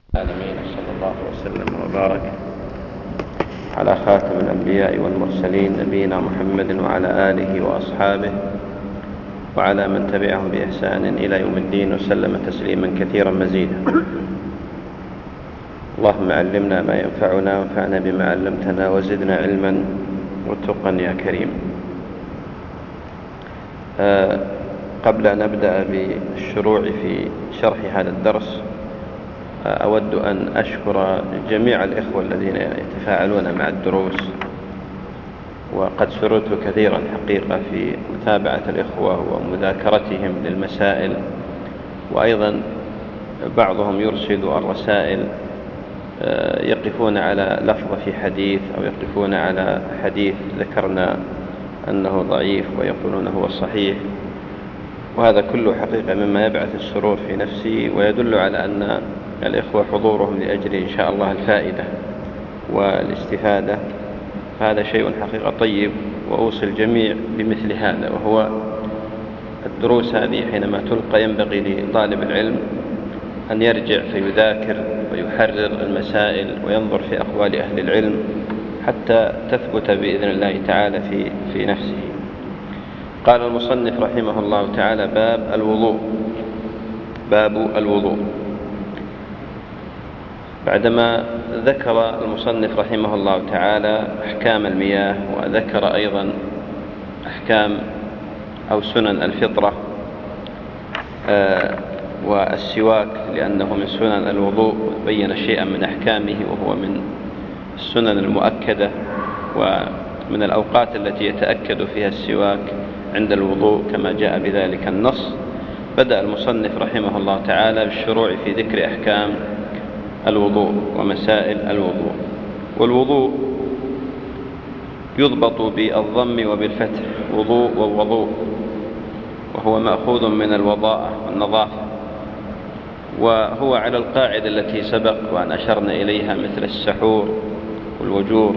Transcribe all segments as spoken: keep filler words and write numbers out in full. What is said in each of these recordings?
العالمين، صلى الله وسلم وبارك على خاتم الأنبياء والمرسلين نبينا محمد وعلى آله وأصحابه وعلى من تبعهم بإحسان إلى يوم الدين وسلم تسليما كثيرا مزيدا. اللهم علمنا ما ينفعنا وانفعنا بما علمتنا وزدنا علما وتقا يا كريم. أه قبل أن نبدأ بالشروع في شرح هذا الدرس أود أن أشكر جميع الإخوة الذين يتفاعلون مع الدروس، وقد سررت كثيرا حقيقة في متابعة الإخوة ومذاكرتهم للمسائل، وأيضا بعضهم يرسل الرسائل يقفون على لفظة في حديث أو يقفون على حديث ذكرنا أنه ضعيف ويقولون هو صحيح، وهذا كله حقيقة مما يبعث السرور في نفسي ويدل على أن الإخوة حضورهم لأجل إن شاء الله الفائدة والاستفادة. هذا شيء حقيقة طيب، وأوصي الجميع بمثل هذا، وهو الدروس هذه حينما تلقى ينبغي لطالب العلم أن يرجع فيذاكر ويحرر المسائل وينظر في أقوال أهل العلم حتى تثبت بإذن الله تعالى في, في نفسه. قال المصنف رحمه الله تعالى: باب الوضوء. باب الوضوء. بعدما ذكر المصنف رحمه الله تعالى أحكام المياه، وذكر أيضا أحكام أو سنن الفطرة والسواك لأنه من سنن الوضوء، بين شيئا من أحكامه وهو من السنن المؤكدة ومن الأوقات التي يتأكد فيها السواك عند الوضوء كما جاء بذلك النص. بدأ المصنف رحمه الله تعالى بالشروع في ذكر أحكام الوضوء ومسائل الوضوء. والوضوء يضبط بالضم وبالفتح، وضوء ووضوء، وهو مأخوذ من الوضاءة والنظافة، وهو على القاعدة التي سبق وأن أشرنا إليها مثل السحور والوجور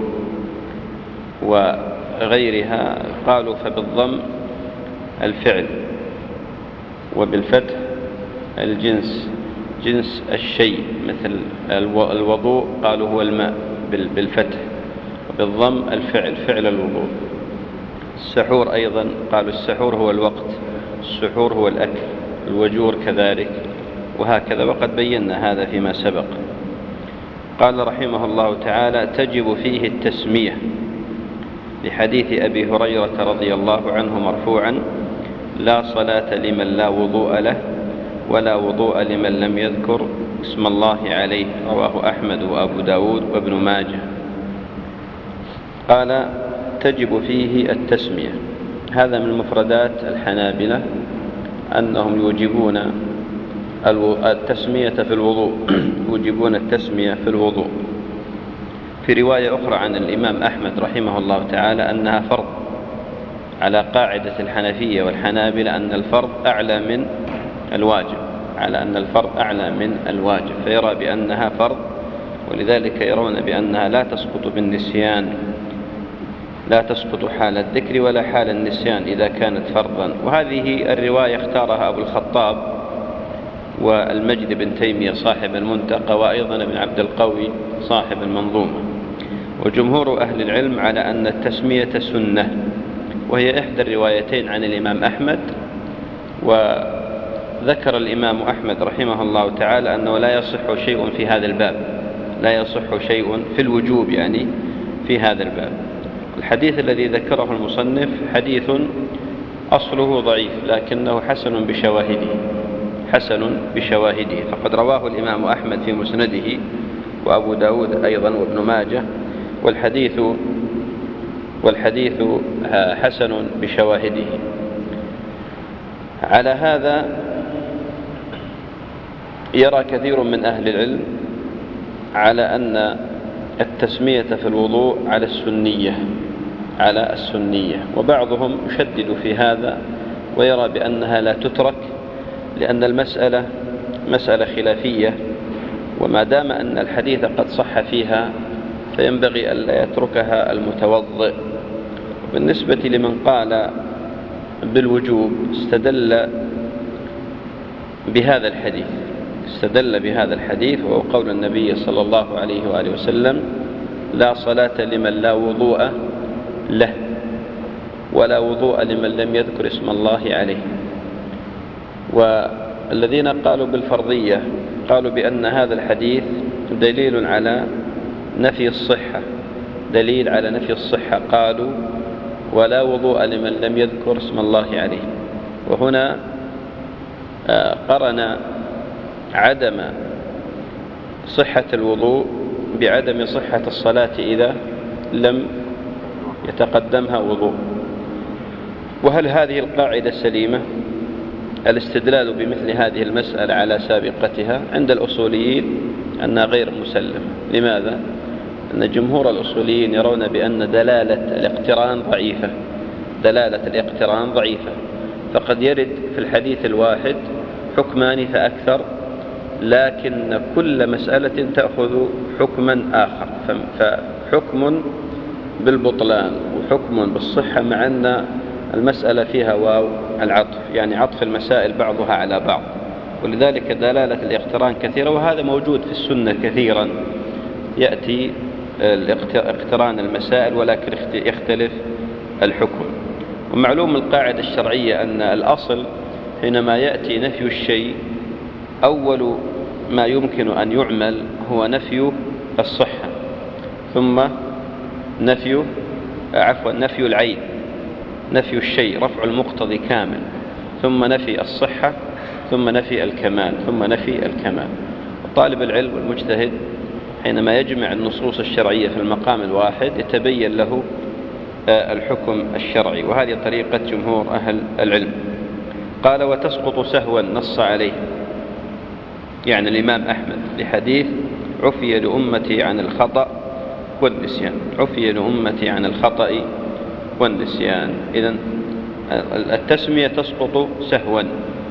وغيرها. قالوا فبالضم الفعل، وبالفتح الجنس، جنس الشيء، مثل الوضوء قالوا هو الماء بالفتح، وبالضم الفعل، فعل الوضوء. السحور أيضا قالوا السحور هو الوقت، السحور هو الأكل، الوجور كذلك، وهكذا، وقد بينا هذا فيما سبق. قال رحمه الله تعالى: تجب فيه التسمية، لحديث أبي هريرة رضي الله عنه مرفوعا: لا صلاة لمن لا وضوء له، ولا وضوء لمن لم يذكر اسم الله عليه. رواه أحمد وأبو داود وابن ماجه. قال: تجب فيه التسمية. هذا من مفردات الحنابلة أنهم يوجبون التسمية في الوضوء، يوجبون التسمية في الوضوء. في رواية أخرى عن الإمام أحمد رحمه الله تعالى أنها فرض، على قاعدة الحنفية والحنابلة أن الفرض أعلى من الواجب، على أن الفرض أعلى من الواجب، فيرى بأنها فرض، ولذلك يرون بأنها لا تسقط بالنسيان، لا تسقط حال الذكر ولا حال النسيان إذا كانت فرضا. وهذه الرواية اختارها أبو الخطاب والمجد بن تيمية صاحب المنتقى، وأيضا ابن عبد القوي صاحب المنظومة. وجمهور أهل العلم على أن التسمية سنة، وهي إحدى الروايتين عن الإمام أحمد. وذكر الإمام أحمد رحمه الله تعالى أنه لا يصح شيء في هذا الباب، لا يصح شيء في الوجوب يعني في هذا الباب. الحديث الذي ذكره المصنف حديث أصله ضعيف، لكنه حسن بشواهده، حسن بشواهده، فقد رواه الإمام أحمد في مسنده، وأبو داود أيضا وابن ماجه، والحديث والحديث حسن بشواهده. على هذا يرى كثير من أهل العلم على أن التسمية في الوضوء على السنية، على السنية، وبعضهم يشدد في هذا ويرى بأنها لا تترك، لأن المسألة مسألة خلافية، وما دام أن الحديث قد صح فيها فينبغي ألا يتركها المتوضئ. بالنسبة لمن قال بالوجوب استدل بهذا الحديث، استدل بهذا الحديث، وهو قول النبي صلى الله عليه وآله وسلم: لا صلاة لمن لا وضوء له، ولا وضوء لمن لم يذكر اسم الله عليه. والذين قالوا بالفرضية قالوا بأن هذا الحديث دليل على نفي الصحة، دليل على نفي الصحة. قالوا: ولا وضوء لمن لم يذكر اسم الله عليه. وهنا قرن عدم صحة الوضوء بعدم صحة الصلاة إذا لم يتقدمها وضوء. وهل هذه القاعدة سليمة؟ الاستدلال بمثل هذه المسألة على سابقتها عند الأصوليين أنها غير مسلمة. لماذا؟ أن جمهور الأصوليين يرون بأن دلالة الاقتران ضعيفة، دلالة الاقتران ضعيفة، فقد يرد في الحديث الواحد حكمان فأكثر، لكن كل مسألة تأخذ حكما آخر، فحكم بالبطلان وحكم بالصحة، مع أن المسألة فيها واو العطف، يعني عطف المسائل بعضها على بعض. ولذلك دلالة الاقتران كثيرة، وهذا موجود في السنة كثيرا، يأتي اقتران المسائل ولكن يختلف الحكم. ومعلوم القاعدة الشرعية أن الأصل حينما يأتي نفي الشيء أول ما يمكن أن يعمل هو نفي الصحة، ثم نفي عفوا نفي العين، نفي الشيء، رفع المقتضي كامل، ثم نفي الصحة، ثم نفي الكمال، ثم نفي الكمال. طالب العلم والمجتهد حينما يجمع النصوص الشرعية في المقام الواحد يتبين له الحكم الشرعي، وهذه طريقة جمهور أهل العلم. قال: وتسقط سهوا نص عليه، يعني الإمام أحمد، لحديث: عفي لأمتي عن الخطأ والنسيان، عفي لأمتي عن الخطأ والنسيان. إذن التسمية تسقط سهوا،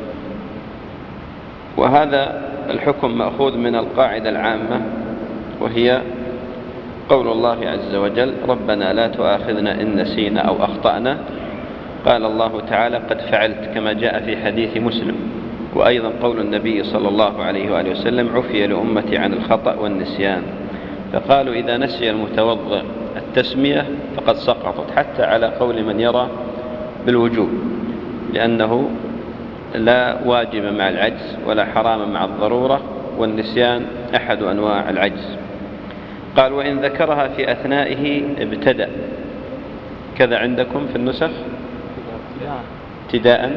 وهذا الحكم مأخوذ من القاعدة العامة، وهي قول الله عز وجل: ربنا لا تؤاخذنا إن نسينا أو أخطأنا. قال الله تعالى: قد فعلت، كما جاء في حديث مسلم. وأيضا قول النبي صلى الله عليه وآله وسلم: عفي لأمتي عن الخطأ والنسيان. فقالوا إذا نسي المتوضئ التسمية فقد سقطت، حتى على قول من يرى بالوجوب، لأنه لا واجب مع العجز ولا حرام مع الضرورة، والنسيان أحد أنواع العجز. قال: وإن ذكرها في أثنائه ابتدأ، كذا عندكم في النسخ ابتداء،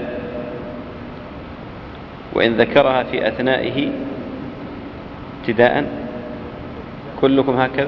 وإن ذكرها في أثنائه ابتداء، كلكم هكذا؟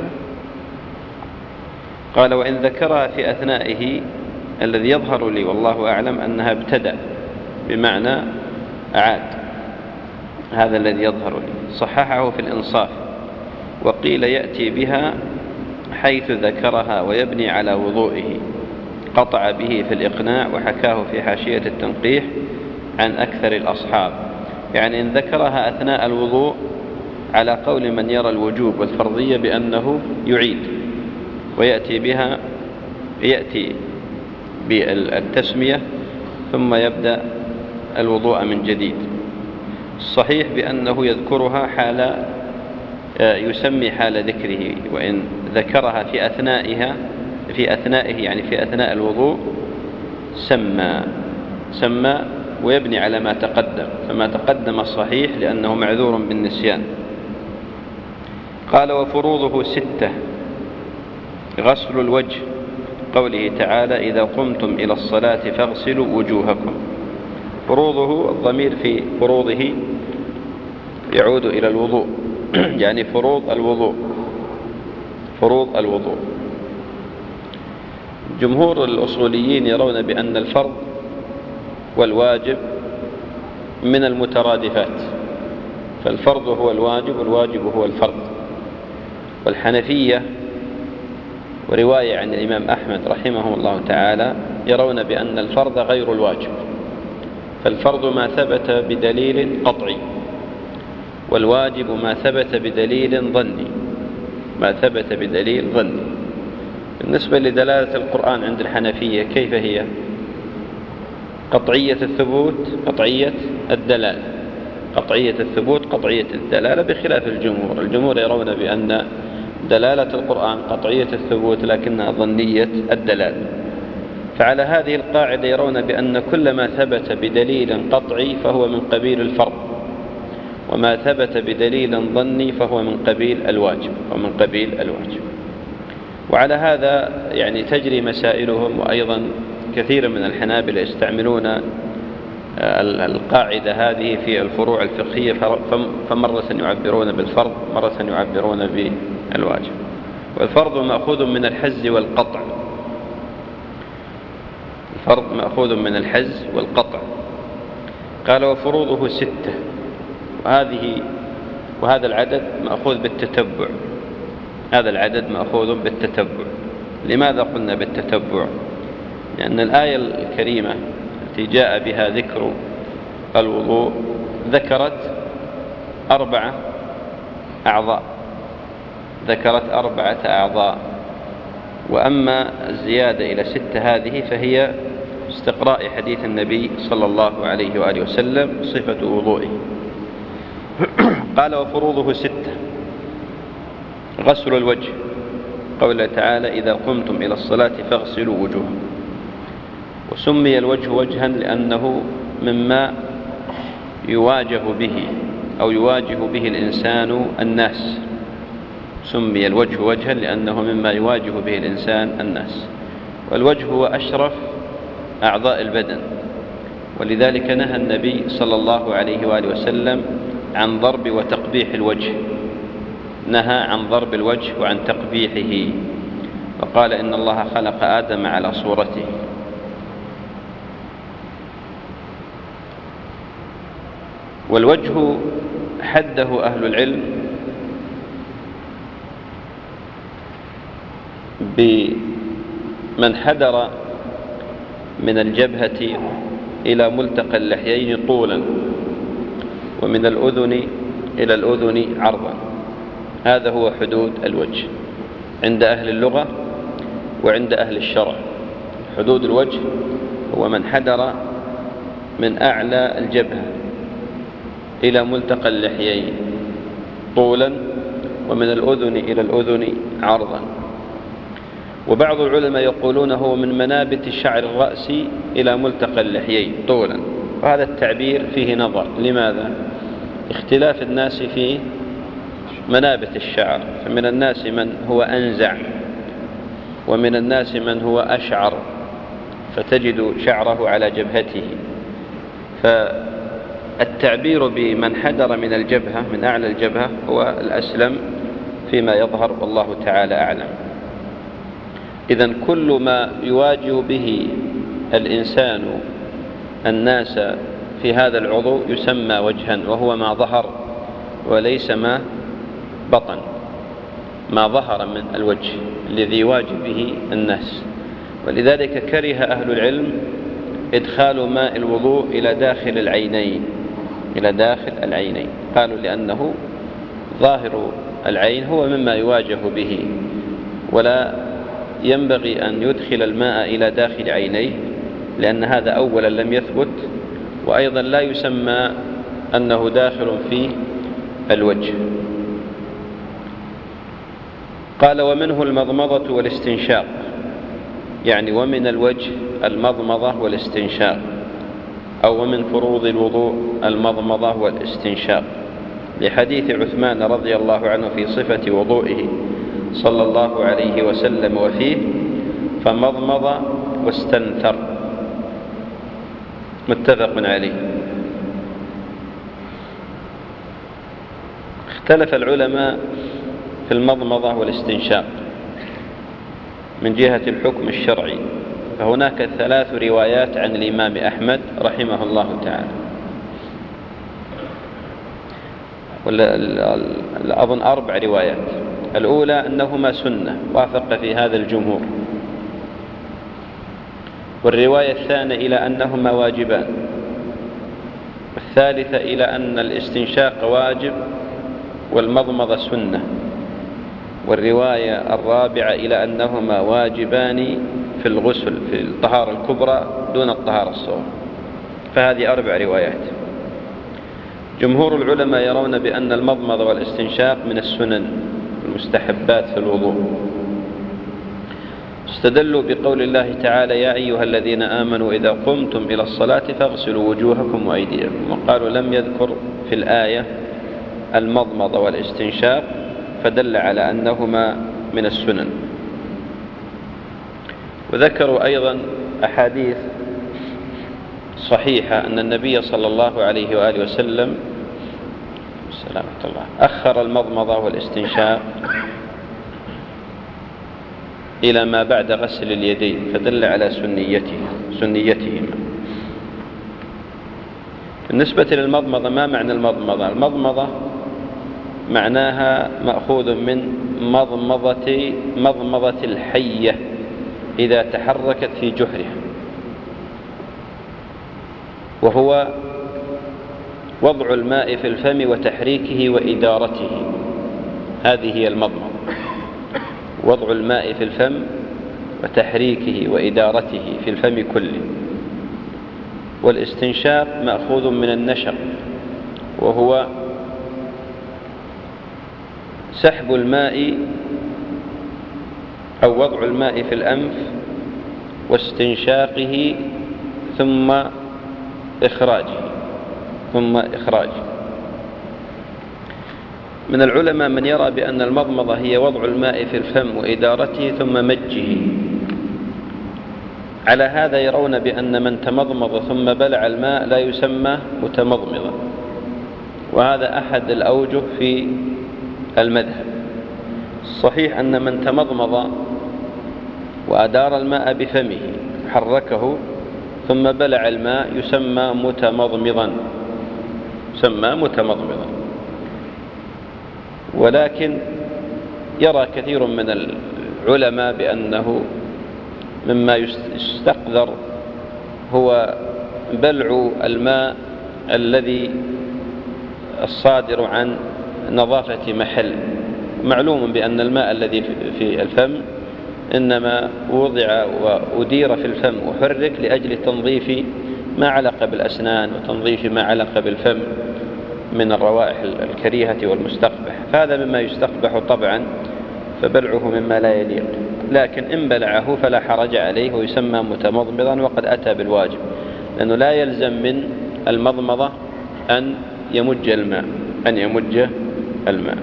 قال: وإن ذكرها في أثنائه، الذي يظهر لي والله أعلم أنها ابتدأ بمعنى أعاد، هذا الذي يظهر لي. صححه في الإنصاف، وقيل يأتي بها حيث ذكرها ويبني على وضوئه، قطع به في الإقناع، وحكاه في حاشية التنقيح عن أكثر الأصحاب. يعني إن ذكرها أثناء الوضوء على قول من يرى الوجوب والفرضية بأنه يعيد، ويأتي بها يأتي بالتسمية ثم يبدأ الوضوء من جديد. الصحيح بأنه يذكرها حال يسمي حال ذكره، وإن ذكرها في أثنائها في أثنائه يعني في أثناء الوضوء سمى سمى ويبني على ما تقدم، فما تقدم الصحيح لأنه معذور بالنسيان. قال: وفروضه ستة: غسل الوجه، قوله تعالى: إذا قمتم إلى الصلاة فاغسلوا وجوهكم. فروضه، الضمير في فروضه يعود إلى الوضوء، يعني فروض الوضوء، فروض الوضوء. جمهور الأصوليين يرون بأن الفرض والواجب من المترادفات، فالفرض هو الواجب والواجب هو الفرض. والحنفية ورواية عن الإمام أحمد رحمه الله تعالى يرون بأن الفرض غير الواجب، فالفرض ما ثبت بدليل قطعي، والواجب ما ثبت بدليل ظني، ما ثبت بدليل ظني. بالنسبة لدلالة القرآن عند الحنفية كيف هي؟ قطعية الثبوت، قطعية الدلالة. قطعية الثبوت قطعية الدلالة، بخلاف الجمهور. الجمهور يرون بأن دلالة القرآن قطعية الثبوت لكنها ظنية الدلالة. فعلى هذه القاعدة يرون بأن كل ما ثبت بدليل قطعي فهو من قبيل الفرض، وما ثبت بدليل ظني فهو من قبيل الواجب ومن قبيل الواجب. وعلى هذا يعني تجري مسائلهم. وأيضا كثير من الحنابلة يستعملون القاعدة هذه في الفروع الفقهية، فمرة يعبرون بالفرض مرة يعبرون بالواجب. والفرض مأخوذ من الحز والقطع، الفرض مأخوذ من الحز والقطع. قال وفروضه ستة، وهذه وهذا العدد مأخوذ بالتتبع، هذا العدد مأخوذ بالتتبع. لماذا قلنا بالتتبع؟ لأن الآية الكريمة التي جاء بها ذكر الوضوء ذكرت أربعة أعضاء، ذكرت أربعة أعضاء. وأما الزيادة إلى ستة هذه فهي استقراء حديث النبي صلى الله عليه وآله وسلم صفة وضوئه. قال وفروضه ستة: غسل الوجه، قوله تعالى إذا قمتم إلى الصلاة فاغسلوا وجوهكم. وسمي الوجه وجها لأنه مما يواجه به أو يواجه به الإنسان الناس، سمي الوجه وجها لأنه مما يواجه به الإنسان الناس. والوجه هو أشرف أعضاء البدن، ولذلك نهى النبي صلى الله عليه وآله وسلم عن ضرب وتقبيح الوجه، نهى عن ضرب الوجه وعن تقبيحه، وقال إن الله خلق آدم على صورته. والوجه حده أهل العلم بمن حدر من الجبهة إلى ملتقى اللحيين طولا، ومن الأذن إلى الأذن عرضا. هذا هو حدود الوجه عند أهل اللغة وعند أهل الشرع. حدود الوجه هو من حدر من أعلى الجبهة إلى ملتقى اللحيين طولا، ومن الأذن إلى الأذن عرضا. وبعض العلماء يقولون هو من منابت شعر الرأس إلى ملتقى اللحيين طولا، وهذا التعبير فيه نظر. لماذا؟ اختلاف الناس في منابت الشعر، فمن الناس من هو أنزع، ومن الناس من هو أشعر، فتجد شعره على جبهته. فالتعبير بمن حدر من الجبهة من أعلى الجبهة هو الأسلم فيما يظهر، والله تعالى أعلم. إذن كل ما يواجه به الإنسان الناس في هذا العضو يسمى وجها، وهو ما ظهر وليس ما بطن، ما ظهر من الوجه الذي يواجه به الناس. ولذلك كره أهل العلم إدخال ماء الوضوء إلى داخل العينين، إلى داخل العينين، قالوا لأنه ظاهر العين هو مما يواجه به، ولا ينبغي أن يدخل الماء إلى داخل عينيه، لأن هذا أولا لم يثبت، وأيضا لا يسمى أنه داخل في الوجه. قال ومنه المضمضة والاستنشاق، يعني ومن الوجه المضمضة والاستنشاق، أو ومن فروض الوضوء المضمضة والاستنشاق، لحديث عثمان رضي الله عنه في صفة وضوئه صلى الله عليه وسلم وفيه فمضمض واستنثر، متفق عليه. اختلف العلماء في المضمضة والاستنشاق من جهة الحكم الشرعي، فهناك ثلاث روايات عن الإمام أحمد رحمه الله تعالى، ولا أظن أربع روايات. الأولى أنهما سنة، وافق في هذا الجمهور. والرواية الثانية إلى أنهما واجبان. والثالثة إلى أن الاستنشاق واجب والمضمضة سنة. والرواية الرابعة إلى أنهما واجبان في الغسل في الطهارة الكبرى دون الطهارة الصغرى. فهذه أربع روايات. جمهور العلماء يرون بأن المضمضة والاستنشاق من السنن المستحبات في الوضوء، استدلوا بقول الله تعالى: يا أيها الذين آمنوا إذا قمتم إلى الصلاة فاغسلوا وجوهكم وأيديكم، وقالوا لم يذكر في الآية المضمضة والاستنشاق، فدل على أنهما من السنن. وذكروا أيضا أحاديث صحيحة أن النبي صلى الله عليه وآله وسلم سلامة الله أخر المضمضة والاستنشاق إلى ما بعد غسل اليدين، فدل على سنيته سنيتهما. بالنسبة للمضمضة، ما معنى المضمضة؟ المضمضة معناها مأخوذ من مضمضة مضمضة الحية إذا تحركت في جحرها، وهو وضع الماء في الفم وتحريكه وإدارته، هذه هي المضمضة، وضع الماء في الفم وتحريكه وإدارته في الفم كله. والاستنشاق مأخوذ من النشق، وهو سحب الماء أو وضع الماء في الأنف واستنشاقه ثم إخراجه ثم إخراجه. من العلماء من يرى بأن المضمضة هي وضع الماء في الفم وإدارته ثم مجه. على هذا يرون بأن من تمضمض ثم بلع الماء لا يسمى متمضمضا، وهذا أحد الأوجه في المذهب. الصحيح أن من تمضمض وأدار الماء بفمه حركه ثم بلع الماء يسمى متمضمضا يسمى متمضمضا ولكن يرى كثير من العلماء بأنه مما يستقذر هو بلع الماء الذي الصادر عن نظافة محل. معلوم بأن الماء الذي في الفم إنما وضع وأدير في الفم وحرك لأجل تنظيف ما علق بالأسنان وتنظيف ما علق بالفم من الروائح الكريهة والمستقبح، فهذا مما يستقبح طبعا، فبلعه مما لا يليق. لكن إن بلعه فلا حرج عليه ويسمى متمضمضا وقد أتى بالواجب، لأنه لا يلزم من المضمضة أن يمج الماء أن يمج الماء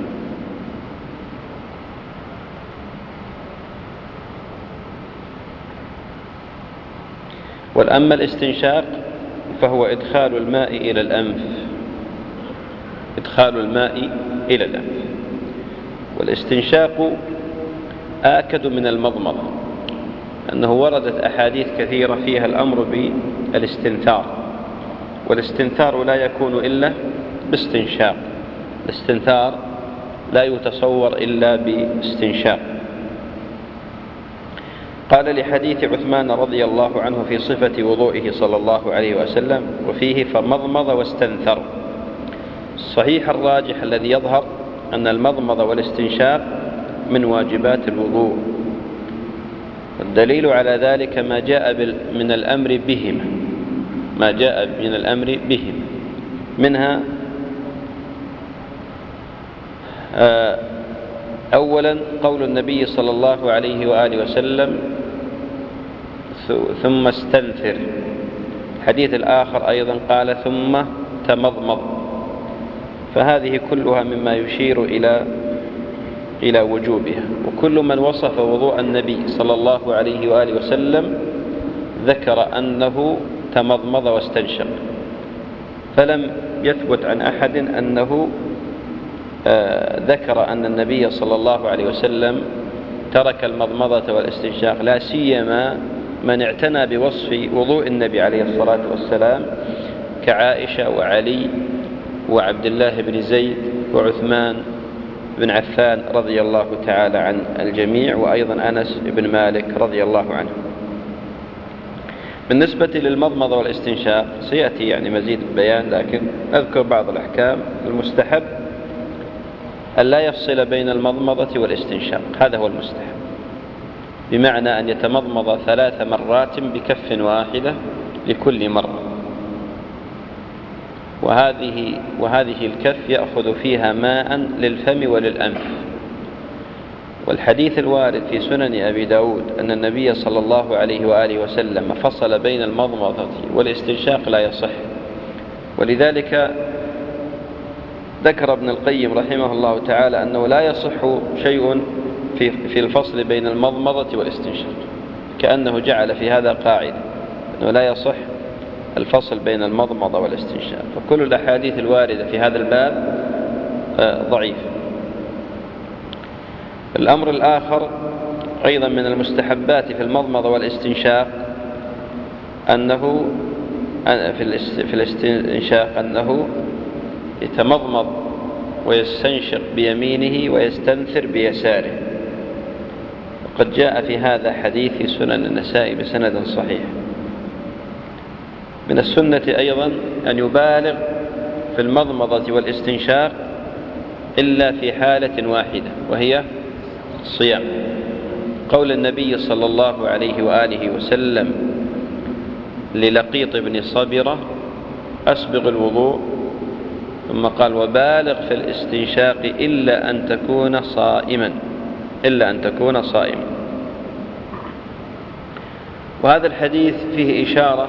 والأما الاستنشاق فهو إدخال الماء إلى الأنف إدخال الماء إلى الأنف والاستنشاق آكد من المضمضة، أنه وردت أحاديث كثيرة فيها الأمر بالاستنثار، والاستنثار لا يكون إلا باستنشاق، الاستنثار لا يتصور إلا باستنشاق. قال لحديث عثمان رضي الله عنه في صفة وضوئه صلى الله عليه وسلم وفيه فمضمض واستنثر. الصحيح الراجح الذي يظهر أن المضمض والاستنشاق من واجبات الوضوء، والدليل على ذلك ما جاء من الأمر بهما ما جاء من الأمر بهم منها أولا قول النبي صلى الله عليه وآله وسلم ثم استنثر. الحديث الآخر أيضا قال ثم تمضمض، فهذه كلها مما يشير إلى إلى وجوبها. وكل من وصف وضوء النبي صلى الله عليه وآله وسلم ذكر أنه تمضمض واستنشق، فلم يثبت عن أحد أنه ذكر أن النبي صلى الله عليه وسلم ترك المضمضة والاستنشاق، لا سيما من اعتنى بوصف وضوء النبي عليه الصلاة والسلام كعائشة وعلي وعبد الله بن زيد وعثمان بن عفان رضي الله تعالى عن الجميع، وأيضا أنس بن مالك رضي الله عنه. بالنسبة للمضمضة والاستنشاق سيأتي يعني مزيد البيان، لكن أذكر بعض الأحكام. المستحب أن لا يفصل بين المضمضة والاستنشاق، هذا هو المستحب، بمعنى أن يتمضمض ثلاث مرات بكف واحدة لكل مرة. وهذه, وهذه الكف يأخذ فيها ماء للفم وللأنف. والحديث الوارد في سنن أبي داود أن النبي صلى الله عليه وآله وسلم فصل بين المضمضة والاستنشاق لا يصح، ولذلك ذكر ابن القيم رحمه الله تعالى أنه لا يصح شيء في في الفصل بين المضمضة والاستنشاق، كأنه جعل في هذا قاعدة أنه لا يصح الفصل بين المضمضة والاستنشاق. فكل الأحاديث الواردة في هذا الباب ضعيف. الأمر الآخر أيضا من المستحبات في المضمضة والاستنشاق أنه في الاستنشاق أنه يتمضمض ويستنشق بيمينه ويستنثر بيساره، وقد جاء في هذا حديث في سنن النسائي بسند صحيح. من السنة أيضا أن يبالغ في المضمضة والاستنشاق إلا في حالة واحدة وهي الصيام، قول النبي صلى الله عليه وآله وسلم للقيط بن صبرة: أسبغ الوضوء، ثم قال: وبالغ في الاستنشاق إلا أن تكون صائما إلا أن تكون صائما. وهذا الحديث فيه إشارة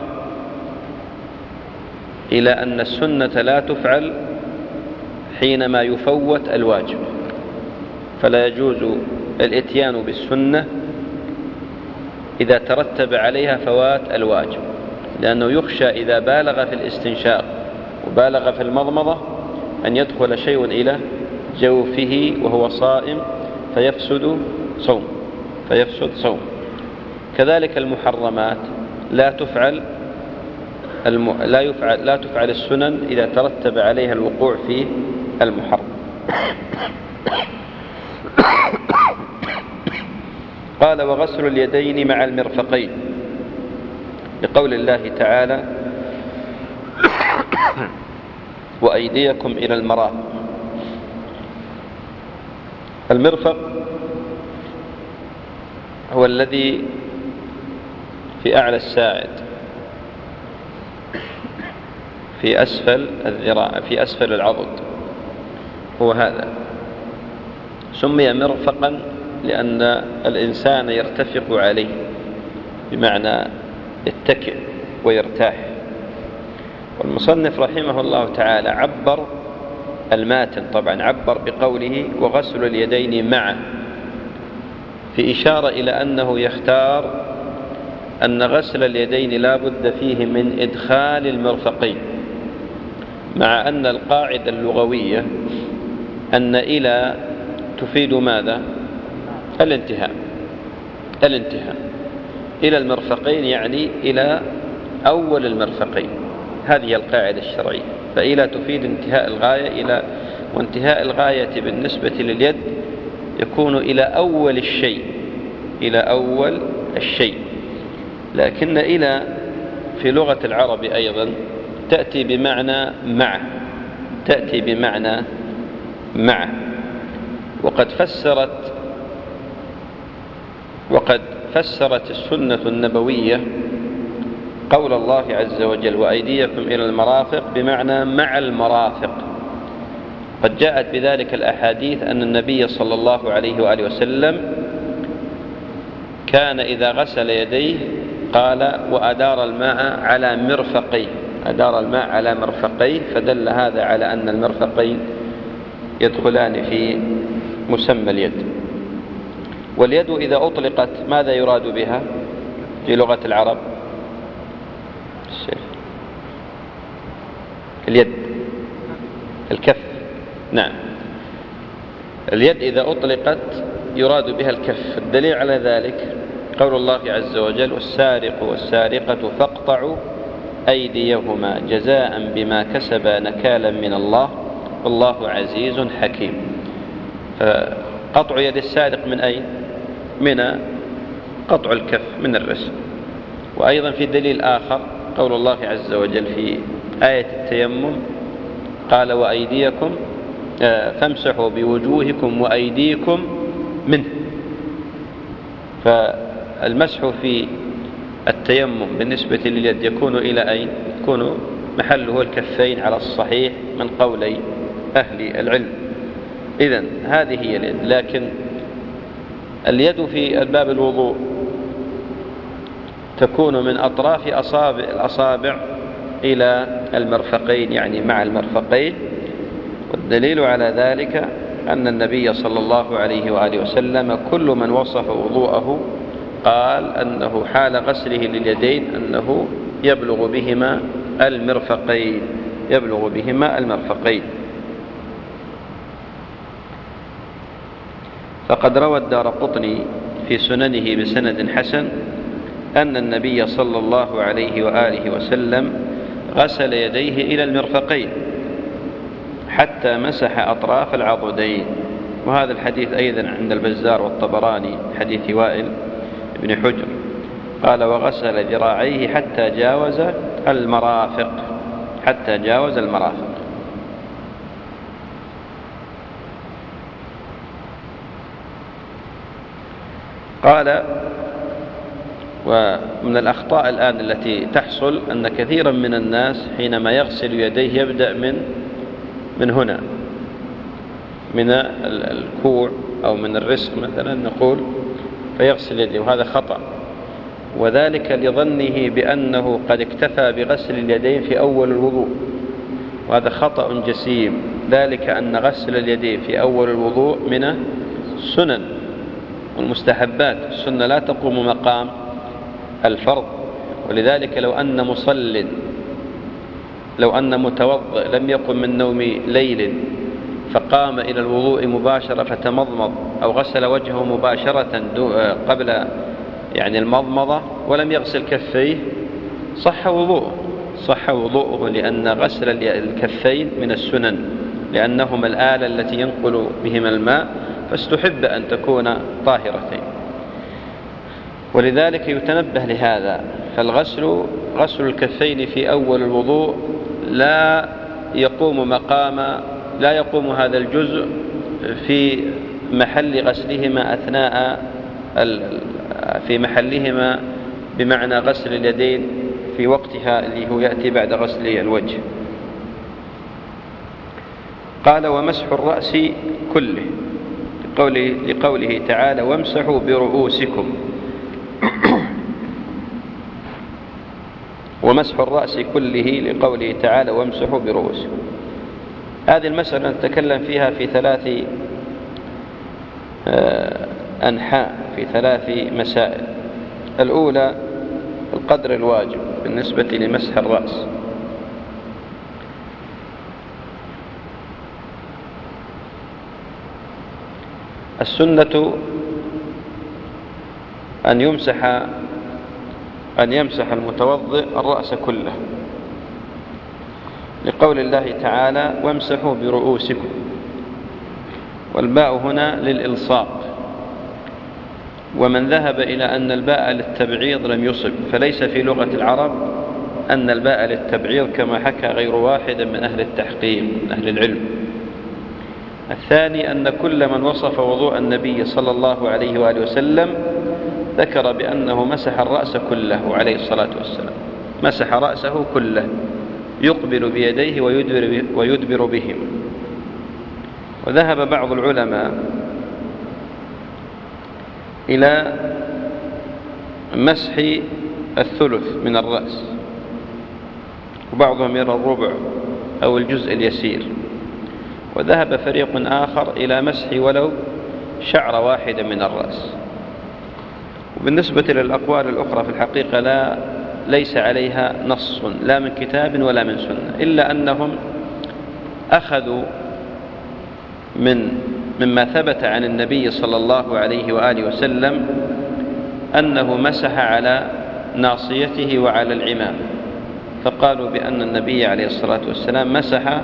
إلى أن السنة لا تفعل حينما يفوت الواجب، فلا يجوز الإتيان بالسنة إذا ترتب عليها فوات الواجب، لأنه يخشى إذا بالغ في الاستنشاق وبالغ في المضمضة أن يدخل شيء إلى جوفه وهو صائم فيفسد صوم فيفسد صوم كذلك المحرمات لا تفعل الم... لا يفعل لا تفعل السنن إذا ترتب عليها الوقوع في المحرم. قال: وغسل اليدين مع المرفقين، لقول الله تعالى: وأيديكم إلى المرافق. المرفق هو الذي في أعلى الساعد في أسفل الذراع في أسفل العضد، هو هذا. سمي مرفقا لأن الإنسان يرتفق عليه، بمعنى يتكئ ويرتاح. والمصنف رحمه الله تعالى عبر الماتن طبعا عبر بقوله: وغسل اليدين معا، في إشارة إلى أنه يختار أن غسل اليدين لا بد فيه من إدخال المرفقين، مع أن القاعدة اللغوية أن إلى تفيد ماذا؟ الانتهاء الانتهاء إلى المرفقين، يعني إلى أول المرفقين. هذه القاعدة الشرعية، فإلى تفيد انتهاء الغاية، إلى وانتهاء الغاية بالنسبة لليد يكون إلى أول الشيء إلى أول الشيء لكن إلى في لغة العرب أيضا تأتي بمعنى مع تأتي بمعنى مع وقد فسرت وقد فسرت السنة النبوية قول الله عز وجل: وأيديكم إلى المرافق، بمعنى مع المرافق. قد جاءت بذلك الأحاديث أن النبي صلى الله عليه وآله وسلم كان إذا غسل يديه قال: وأدار الماء على مرفقيه أدار الماء على مرفقيه فدل هذا على أن المرفقين يدخلان في مسمى اليد. واليد إذا أطلقت ماذا يراد بها في لغة العرب؟ اليد الكف. نعم، اليد إذا أطلقت يراد بها الكف. الدليل على ذلك قول الله عز وجل: والسارق والسارقة فاقطعوا أيديهما جزاء بما كسبا نكالا من الله والله عزيز حكيم. قطع يد السارق من أين؟ من قطع الكف من الرسم. وأيضا في دليل آخر قول الله عز وجل في آية التيمم قال: وأيديكم فامسحوا بوجوهكم وأيديكم منه. فالمسح في التيمم بالنسبة لليد يكون إلى أين؟ يكون محله الكفين على الصحيح من قولي أهل العلم. إذن هذه هي اليد. لكن اليد في الباب الوضوء تكون من أطراف أصابع الأصابع إلى المرفقين، يعني مع المرفقين. والدليل على ذلك أن النبي صلى الله عليه وآله وسلم كل من وصف وضوءه قال أنه حال غسله لليدين أنه يبلغ بهما المرفقين يبلغ بهما المرفقين. فقد روى الدارقطني في سننه بسند حسن أن النبي صلى الله عليه وآله وسلم غسل يديه إلى المرفقين حتى مسح أطراف العضدين. وهذا الحديث أيضا عند البزار والطبراني حديث وائل بن حجر قال وغسل ذراعيه حتى جاوز المرافق حتى جاوز المرافق. قال ومن الأخطاء الآن التي تحصل أن كثيرا من الناس حينما يغسل يديه يبدأ من من هنا من الكوع أو من الرسغ مثلا نقول فيغسل يديه، وهذا خطأ، وذلك لظنه بأنه قد اكتفى بغسل اليدين في أول الوضوء، وهذا خطأ جسيم. ذلك أن غسل اليدين في أول الوضوء من السنن والمستحبات. السنة لا تقوم مقام الفرض. ولذلك لو أن مصل لو أن متوضئ لم يقم من نوم ليل فقام إلى الوضوء مباشرة فتمضمض أو غسل وجهه مباشرة قبل يعني المضمضة ولم يغسل كفيه صح وضوءه صح وضوءه لأن غسل الكفين من السنن، لأنهما الآلة التي ينقل بهما الماء، فاستحب أن تكون طاهرتين. ولذلك يتنبه لهذا. فالغسل غسل الكفين في أول الوضوء لا يقوم مقام لا يقوم هذا الجزء في محل غسلهما أثناء في محلهما بمعنى غسل اليدين في وقتها اللي هو يأتي بعد غسل الوجه. قال ومسح الرأس كله لقوله, لقوله تعالى وامسحوا برؤوسكم ومسح الرأس كله لقوله تعالى وامسحوا برؤوسكم. هذه المسألة نتكلم فيها في ثلاث أنحاء في ثلاث مسائل. الأولى القدر الواجب بالنسبة لمسح الرأس. السنة أن يمسح أن يمسح المتوضئ الرأس كله لقول الله تعالى وامسحوا برؤوسكم، والباء هنا للإلصاق. ومن ذهب إلى أن الباء للتبعيض لم يصب، فليس في لغة العرب أن الباء للتبعيض كما حكى غير واحد من أهل التحقيق من أهل العلم. الثاني أن كل من وصف وضوء النبي صلى الله عليه وآله وسلم ذكر بأنه مسح الرأس كله عليه الصلاة والسلام، مسح رأسه كله يقبل بيديه ويدبر, ويدبر بهم. وذهب بعض العلماء إلى مسح الثلث من الرأس، وبعضهم يرى الربع أو الجزء اليسير. وذهب فريق آخر إلى مسح ولو شعر واحدة من الرأس. وبالنسبة للأقوال الأخرى في الحقيقة لا ليس عليها نص لا من كتاب ولا من سنة، إلا أنهم أخذوا من مما ثبت عن النبي صلى الله عليه وآله وسلم أنه مسح على ناصيته وعلى العمام، فقالوا بأن النبي عليه الصلاة والسلام مسح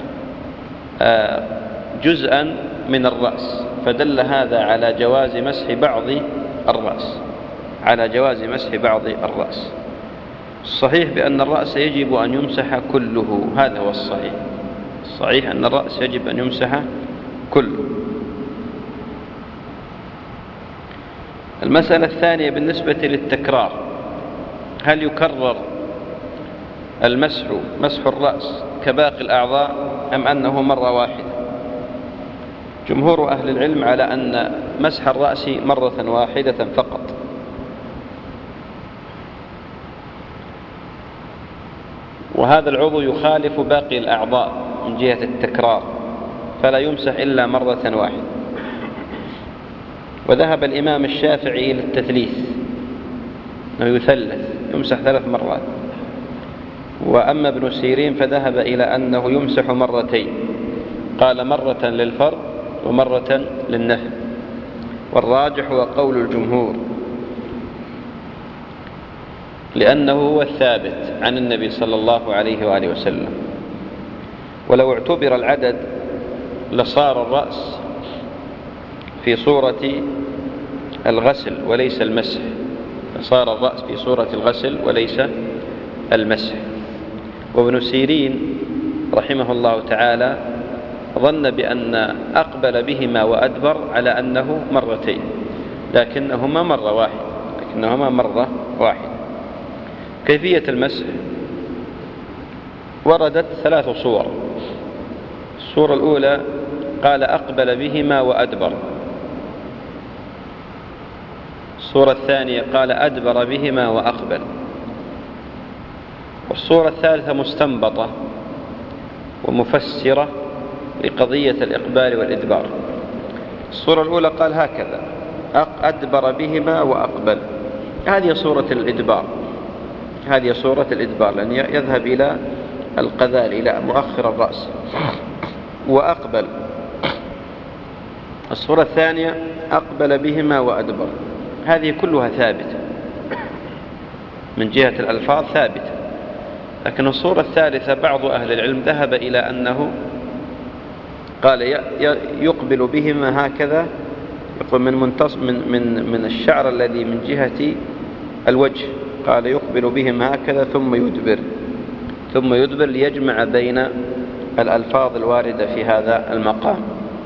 جزءا من الرأس، فدل هذا على جواز مسح بعض الرأس على جواز مسح بعض الرأس. الصحيح بأن الرأس يجب أن يمسح كله، هذا هو الصحيح. الصحيح أن الرأس يجب أن يمسح كله. المسألة الثانية بالنسبة للتكرار، هل يكرر المسح مسح الرأس كباقي الأعضاء أم أنه مرة واحدة؟ جمهور أهل العلم على أن مسح الرأس مرة واحدة فقط، وهذا العضو يخالف باقي الأعضاء من جهة التكرار، فلا يمسح إلا مرة واحدة. وذهب الإمام الشافعي إلى التثليث، أنه يثلث يمسح ثلاث مرات. وأما ابن سيرين فذهب إلى أنه يمسح مرتين، قال مرة للفرض ومرة للنفل، والراجح هو قول الجمهور، لأنه هو الثابت عن النبي صلى الله عليه وآله وسلم. ولو اعتبر العدد لصار الرأس في صورة الغسل وليس المسح، صار الرأس في صورة الغسل وليس المسح. وابن سيرين رحمه الله تعالى ظن بأن أقبل بهما وأدبر على أنه مرتين، لكنهما مرة واحدة لكنهما مرة واحدة. كيفية المسح وردت ثلاث صور. الصورة الأولى قال أقبل بهما وأدبر. الصورة الثانية قال أدبر بهما وأقبل. والصورة الثالثة مستنبطة ومفسرة لقضية الإقبال والإدبار. الصورة الأولى قال هكذا أدبر بهما وأقبل، هذه صورة الإدبار، هذه صورة الإدبار، لأن يذهب إلى القذال إلى مؤخر الرأس. وأقبل الصورة الثانية أقبل بهما وأدبر، هذه كلها ثابتة من جهة الألفاظ ثابتة. لكن الصورة الثالثة بعض أهل العلم ذهب إلى أنه قال يقبل بهما هكذا، من منتص من من من الشعر الذي من جهة الوجه، قال يقبل بهما هكذا ثم يدبر ثم يدبر ليجمع بين الألفاظ الواردة في هذا المقام.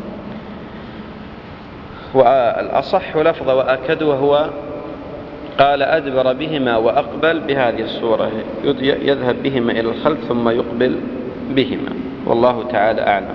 والأصح لفظ وأكد وهو قال أدبر بهما وأقبل بهذه الصورة، يذهب بهما إلى الخلف ثم يقبل بهما، والله تعالى أعلم.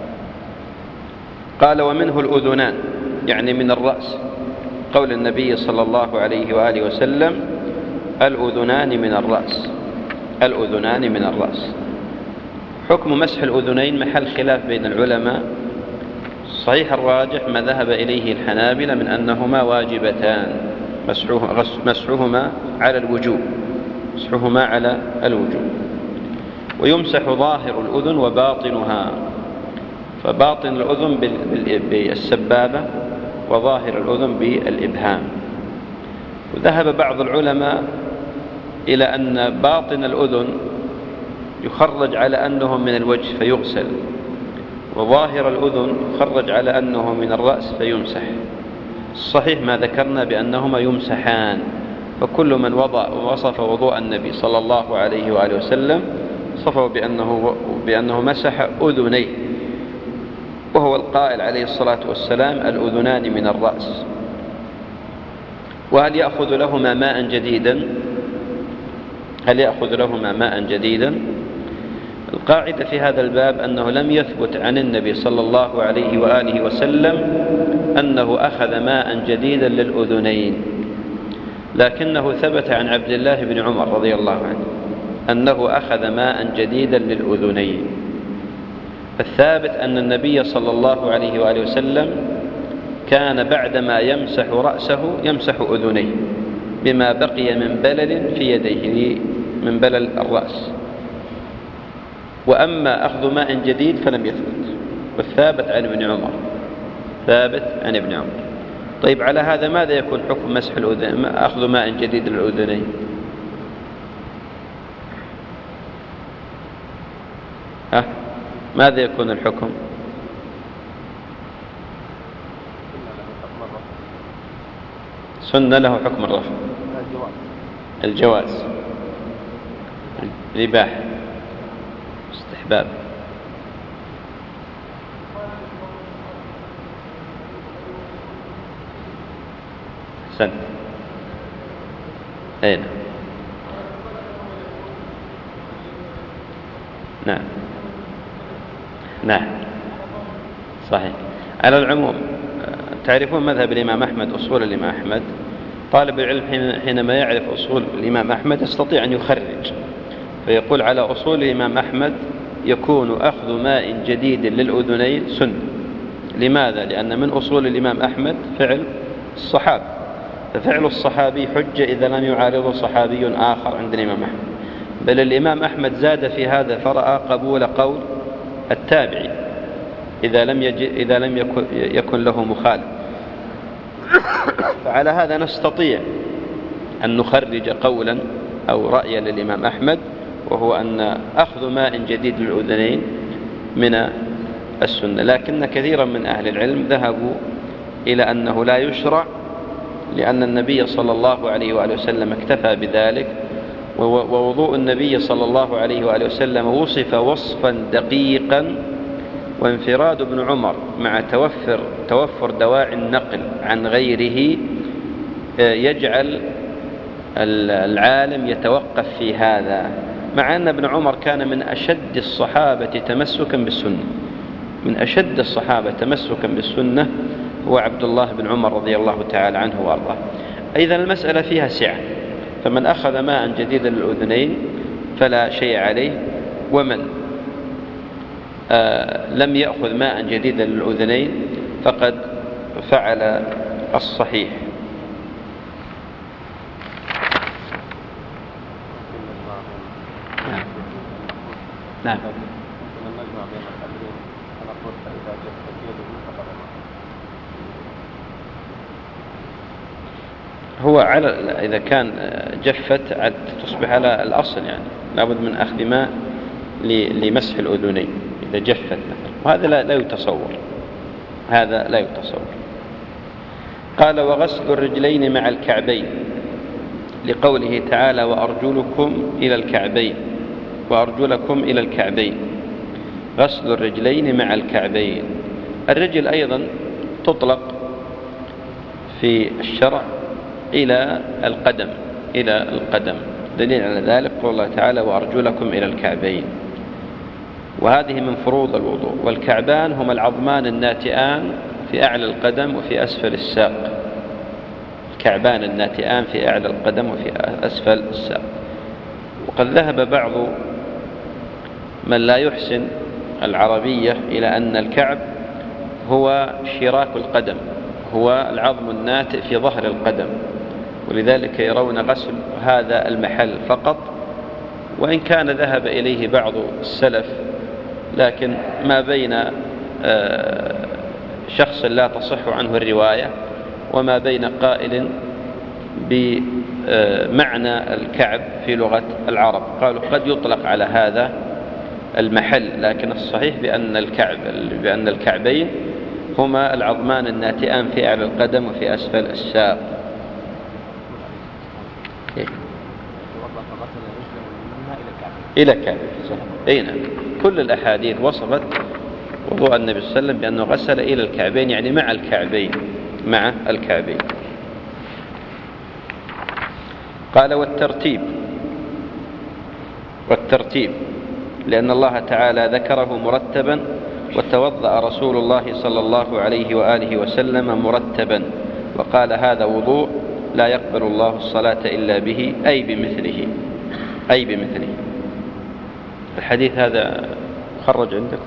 قال ومنه الأذنان، يعني من الرأس، قول النبي صلى الله عليه وآله وسلم الأذنان من الرأس، الأذنان من الرأس. حكم مسح الأذنين محل خلاف بين العلماء. صحيح الراجح ما ذهب إليه الحنابلة من أنهما واجبتان، مسحهما على الوجوب مسحهما على الوجوب. ويمسح ظاهر الأذن وباطنها، فباطن الأذن بالسبابة وظاهر الأذن بالإبهام. وذهب بعض العلماء إلى أن باطن الأذن يخرج على أنه من الوجه فيغسل، وظاهر الأذن يخرج على أنه من الرأس فيمسح. الصحيح ما ذكرنا بأنهما يمسحان، فكل من وضع وصف وضوء النبي صلى الله عليه وآله وسلم صفه بأنه, بأنه مسح أذنيه، وهو القائل عليه الصلاة والسلام الأذنان من الرأس. وهل يأخذ لهما ماء جديدا هل يأخذ لهما ماء جديدا القاعدة في هذا الباب أنه لم يثبت عن النبي صلى الله عليه وآله وسلم أنه أخذ ماء جديدا للأذنين، لكنه ثبت عن عبد الله بن عمر رضي الله عنه أنه أخذ ماء جديدا للأذنين. الثابت أن النبي صلى الله عليه وآله وسلم كان بعدما يمسح رأسه يمسح أذنيه بما بقي من بلل في يديه من بلل الرأس. وأما أخذ ماء جديد فلم يثبت، والثابت عن ابن عمر ثابت عن ابن عمر. طيب على هذا ماذا يكون حكم مسح الأذن أخذ ماء جديد للأذنين؟ ها ماذا يكون الحكم؟ سنة له حكم الرفع، الجواز، الإباحة، استحباب. سنة أين نعم نعم صحيح. على العموم تعرفون مذهب الإمام أحمد، أصول الإمام أحمد، طالب العلم حينما يعرف أصول الإمام أحمد يستطيع أن يخرج، فيقول على أصول الإمام أحمد يكون أخذ ماء جديد للأذنين سنة. لماذا؟ لأن من أصول الإمام أحمد فعل الصحابة، ففعل الصحابي حجة إذا لم يعارضه صحابي آخر عند الإمام أحمد. بل الإمام أحمد زاد في هذا فرأى قبول قول التابعي إذا لم, يجي إذا لم يكن, يكن له مخالف. فعلى هذا نستطيع أن نخرج قولا أو رأيا للإمام أحمد، وهو أن أخذ ماء جديد للأذنين من السنة. لكن كثيرا من أهل العلم ذهبوا إلى أنه لا يشرع، لأن النبي صلى الله عليه وآله وسلم اكتفى بذلك، ووضوء النبي صلى الله عليه وآله وسلم وصف وصفا دقيقا، وانفراد ابن عمر مع توفر, توفر دواعي النقل عن غيره يجعل العالم يتوقف في هذا، مع أن ابن عمر كان من أشد الصحابة تمسكا بالسنة. من أشد الصحابة تمسكا بالسنة هو عبد الله بن عمر رضي الله تعالى عنه وارضاه. أيضا المسألة فيها سعة، فمن أخذ ماء جديدا للأذنين فلا شيء عليه، ومن آه لم يأخذ ماء جديدا للأذنين فقد فعل الصحيح. نعم نعم هو على إذا كان جفت عد تصبح على الأصل، يعني لابد من أخذ ماء لمسح الأذنين إذا جفت مثلا، وهذا لا, لا يتصور، هذا لا يتصور. قال وغسل الرجلين مع الكعبين، لقوله تعالى وأرجلكم إلى الكعبين، وأرجلكم إلى الكعبين. غسل الرجلين مع الكعبين. الرجل أيضا تطلق في الشرع إلى القدم، إلى القدم، دليل على ذلك قول الله تعالى وأرجلكم إلى الكعبين، وهذه من فروض الوضوء. والكعبان هما العظمان الناتئان في أعلى القدم وفي أسفل الساق. الكعبان الناتئان في أعلى القدم وفي أسفل الساق. وقد ذهب بعض من لا يحسن العربية إلى أن الكعب هو شراك القدم، هو العظم الناتئ في ظهر القدم، ولذلك يرون غسل هذا المحل فقط، وإن كان ذهب إليه بعض السلف، لكن ما بين شخص لا تصح عنه الرواية وما بين قائل بمعنى الكعب في لغة العرب، قالوا قد يطلق على هذا المحل، لكن الصحيح بأن الكعب بأن الكعبين هما العظمان الناتئان في أعلى القدم وفي أسفل الساق. إيه؟ إلى كعب. أي نعم، كل الأحاديث وصفت وضوء النبي صلى الله عليه وسلم بأنه غسل إلى الكعبين، يعني مع الكعبين، مع الكعبين. قال والترتيب، والترتيب لأن الله تعالى ذكره مرتبا، وتوضأ رسول الله صلى الله عليه وآله وسلم مرتبا، وقال هذا وضوء لا يقبل الله الصلاة إلا به، أي بمثله، أي بمثله. الحديث هذا خرج عندكم؟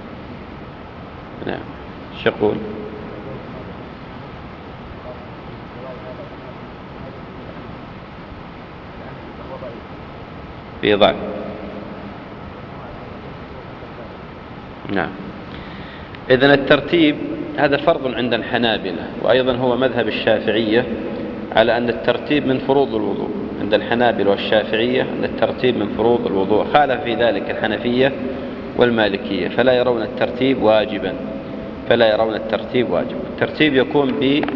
نعم. ايش يقول؟ في ضعف. نعم. إذن الترتيب هذا فرض عند الحنابلة، وأيضا هو مذهب الشافعية على أن الترتيب من فروض الوضوء. عند الحنابلة والشافعية أن الترتيب من فروض الوضوء، خالف في ذلك الحنفية والمالكية، فلا يرون الترتيب واجبا، فلا يرون الترتيب واجبا. الترتيب يكون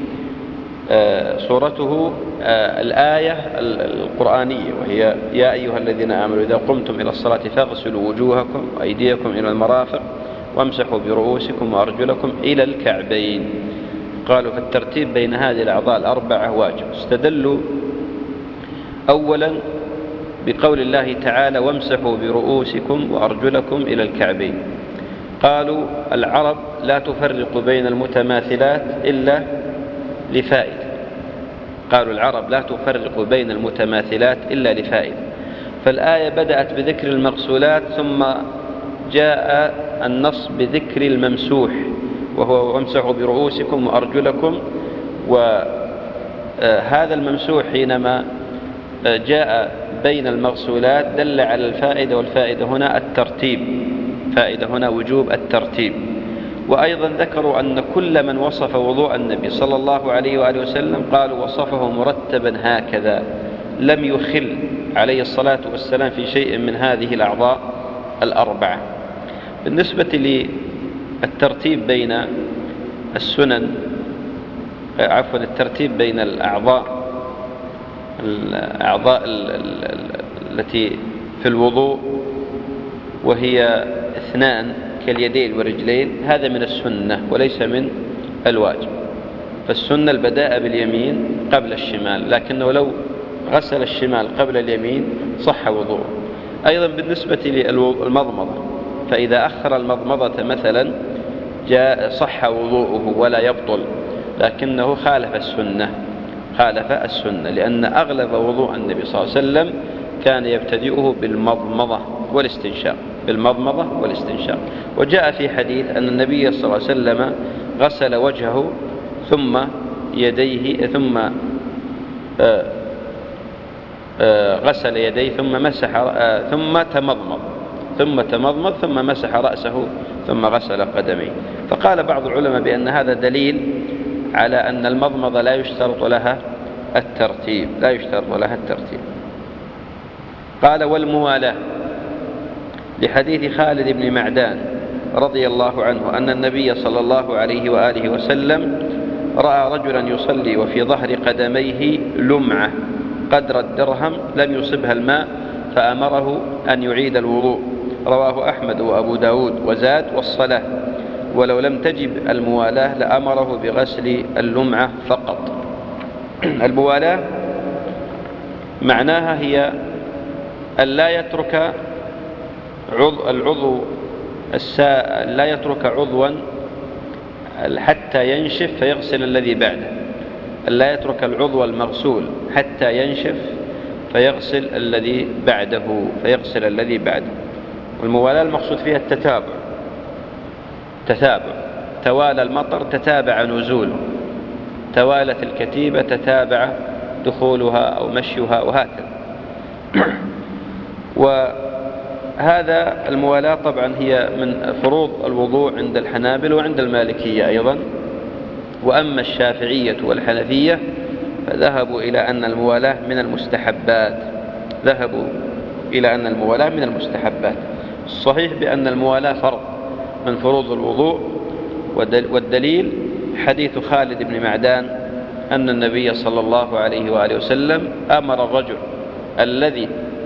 بصورته الآية القرآنية، وهي يا أيها الذين آمنوا إذا قمتم إلى الصلاة فاغسلوا وجوهكم وأيديكم إلى المرافق وامسحوا برؤوسكم وأرجلكم إلى الكعبين. قالوا فالترتيب بين هذه الأعضاء الأربعة واجب. استدلوا أولا بقول الله تعالى وامسحوا برؤوسكم وأرجلكم إلى الكعبين. قالوا العرب لا تفرق بين المتماثلات إلا لفائدة قالوا العرب لا تفرق بين المتماثلات إلا لفائدة فالآية بدأت بذكر المغسولات ثم جاء النص بذكر الممسوح وهو وامسحوا برؤوسكم وأرجلكم. وهذا الممسوح حينما جاء بين المغسولات دل على الفائدة، والفائدة هنا الترتيب، فائدة هنا وجوب الترتيب. وأيضا ذكروا أن كل من وصف وضوء النبي صلى الله عليه وآله وسلم قالوا وصفه مرتبا هكذا، لم يخل عليه الصلاة والسلام في شيء من هذه الأعضاء الأربعة. بالنسبة للترتيب بين السنن عفوا الترتيب بين الأعضاء الأعضاء التي في الوضوء وهي اثنان كاليدين والرجلين، هذا من السنة وليس من الواجب. فالسنة البداء باليمين قبل الشمال، لكنه لو غسل الشمال قبل اليمين صح وضوءه. أيضا بالنسبة للمضمضة فإذا أخر المضمضة مثلا جاء صح وضوءه ولا يبطل، لكنه خالف السنة خالف السنة لأن أغلب وضوء النبي صلى الله عليه وسلم كان يبتدئه بالمضمضة والاستنشاق بالمضمضة والاستنشاق. وجاء في حديث أن النبي صلى الله عليه وسلم غسل وجهه ثم يديه ثم آآ آآ غسل يديه ثم مسح ثم تمضمض ثم تمضمض ثم مسح رأسه ثم غسل قدميه. فقال بعض العلماء بأن هذا دليل على أن المضمضة لا يشترط لها الترتيب لا يشترط لها الترتيب. قال والموالاة لحديث خالد بن معدان رضي الله عنه أن النبي صلى الله عليه وآله وسلم رأى رجلا يصلي وفي ظهر قدميه لمعة قدر الدرهم لم يصبها الماء فأمره أن يعيد الوضوء. رواه أحمد وأبو داود وزاد والصلاة، ولو لم تجب الموالاة لأمره بغسل اللمعة فقط. الموالاة معناها هي أن لا يترك عضو العضو السا... لا يترك عضوا حتى ينشف فيغسل الذي بعده، لا يترك العضو المغسول حتى ينشف فيغسل الذي بعده فيغسل الذي بعده. والموالاة المقصود فيها التتابع تتابع توالى المطر تتابع نزوله، توالت الكتيبة تتابع دخولها أو مشيها وهكذا. وهذا الموالاة طبعا هي من فروض الوضوء عند الحنابل وعند المالكية أيضا. وأما الشافعية والحنفية فذهبوا إلى أن الموالاة من المستحبات ذهبوا إلى أن الموالاة من المستحبات. الصحيح بأن الموالاة فرض من فروض الوضوء، والدليل حديث خالد بن معدان أن النبي صلى الله عليه وآله وسلم أمر الرجل الذي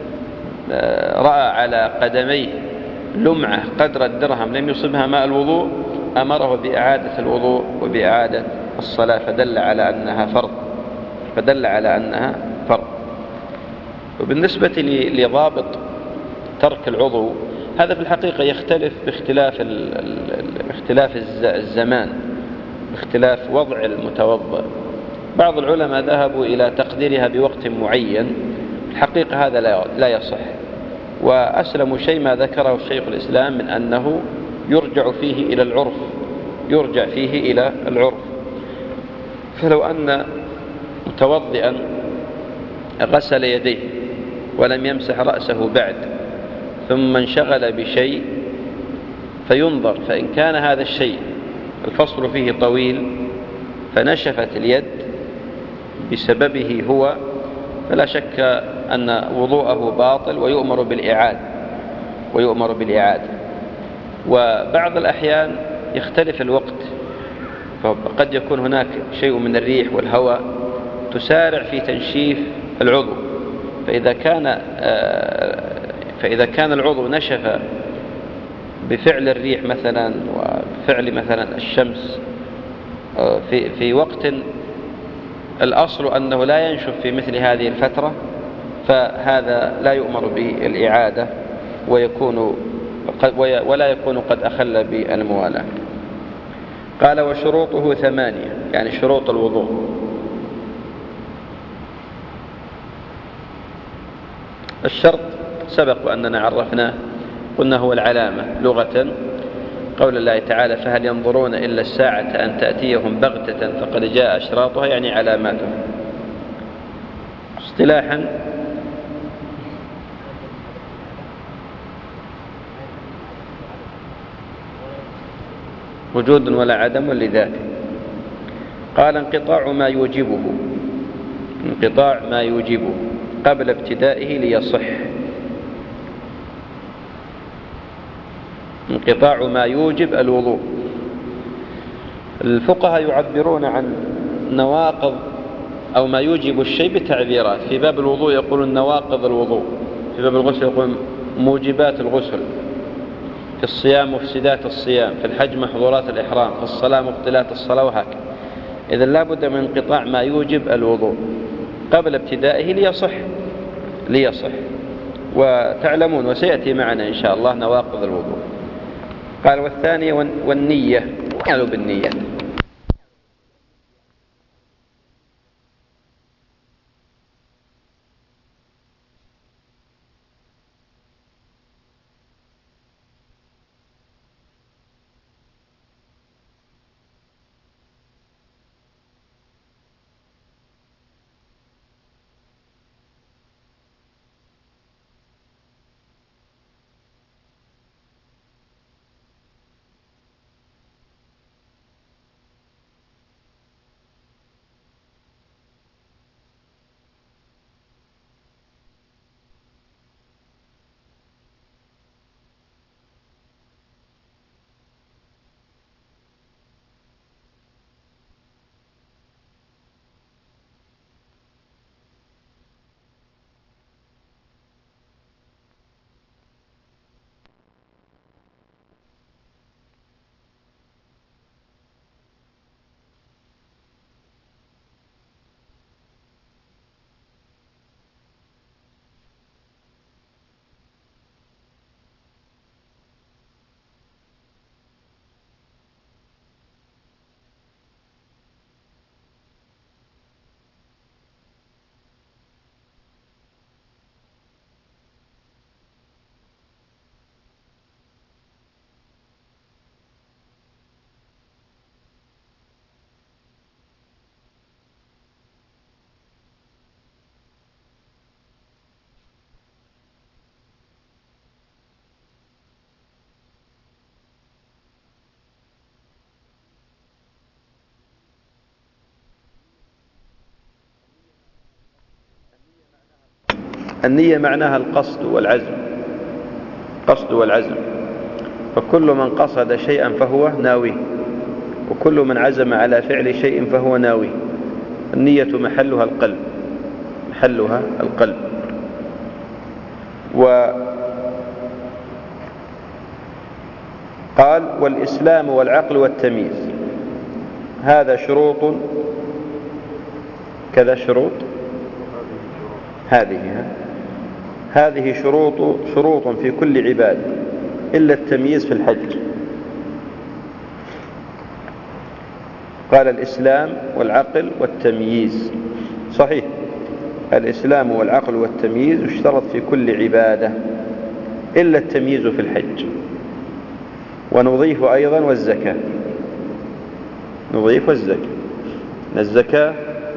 رأى على قدميه لمعة قدر الدرهم لم يصبها ماء الوضوء أمره بإعادة الوضوء وبإعادة الصلاة، فدل على أنها فرض فدل على أنها فرض. وبالنسبة لضابط ترك العضو هذا في الحقيقة يختلف باختلاف باختلاف الزمان باختلاف وضع المتوضئ. بعض العلماء ذهبوا إلى تقديرها بوقت معين، الحقيقة هذا لا يصح. وأسلم شيء ما ذكره الشيخ الإسلام من أنه يرجع فيه إلى العرف يرجع فيه إلى العرف. فلو أن متوضئا غسل يديه ولم يمسح رأسه بعد ثم انشغل بشيء فينظر، فإن كان هذا الشيء الفصل فيه طويل فنشفت اليد بسببه هو فلا شك أن وضوءه باطل ويؤمر بالإعادة ويؤمر بالإعادة. وبعض الأحيان يختلف الوقت، فقد يكون هناك شيء من الريح والهواء تسارع في تنشيف العضو، فإذا كان فإذا كان العضو نشف بفعل الريح مثلا وفعل مثلا الشمس في في وقت الأصل أنه لا ينشف في مثل هذه الفترة، فهذا لا يؤمر بالإعادة ويكون ولا يكون قد أخل بالموالاة. قال وشروطه ثمانية، يعني شروط الوضوء. الشرط سبق وأننا عرفناه، قلنا هو العلامة لغة، قول الله تعالى فهل ينظرون إلا الساعة أن تأتيهم بغتة فقد جاء أشراطها، يعني علاماتها. اصطلاحا وجود ولا عدم لذاته. قال انقطاع ما يوجبه، انقطاع ما يوجبه قبل ابتدائه ليصح. انقطاع ما يوجب الوضوء. الفقهاء يعبرون عن نواقض أو ما يوجب الشيء بتعبيرات. في باب الوضوء يقولون نواقض الوضوء، في باب الغسل يقولون موجبات الغسل، في الصيام مفسدات الصيام، في الحج محظورات الإحرام، في الصلاة مبطلات الصلاة، وهكذا. إذن لا بد من انقطاع ما يوجب الوضوء قبل ابتدائه ليصح ليصح وتعلمون وسيأتي معنا إن شاء الله نواقض الوضوء. قال والثانية والنية، قالوا بالنية. النية معناها القصد والعزم، قصد والعزم. فكل من قصد شيئا فهو ناوي، وكل من عزم على فعل شيء فهو ناوي. النية محلها القلب، محلها القلب. وقال والإسلام والعقل والتمييز، هذا شروط كذا شروط، هذه هذه شروط شروط في كل عبادة إلا التمييز في الحج. قال الإسلام والعقل والتمييز، صحيح، الإسلام والعقل والتمييز يشترط في كل عبادة إلا التمييز في الحج. ونضيف أيضا والزكاة، نضيف والزكاة. الزكاة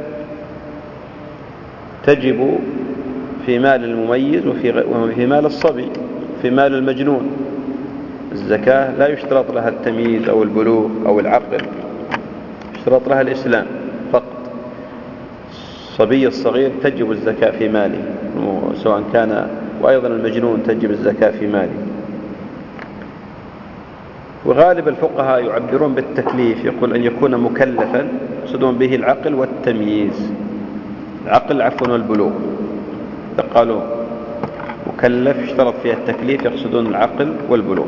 تجب في مال المميز وفي مال الصبي، في مال المجنون. الزكاة لا يشترط لها التمييز أو البلوغ أو العقل، يشترط لها الإسلام فقط. الصبي الصغير تجب الزكاة في ماله سواء كان، وأيضا المجنون تجب الزكاة في ماله. وغالب الفقهاء يعبرون بالتكليف، يقول أن يكون مكلفا، يقصدون به العقل والتمييز. العقل عفوا والبلوغ، قالوا مكلف اشترط فيها التكليف، يقصدون العقل والبلوغ.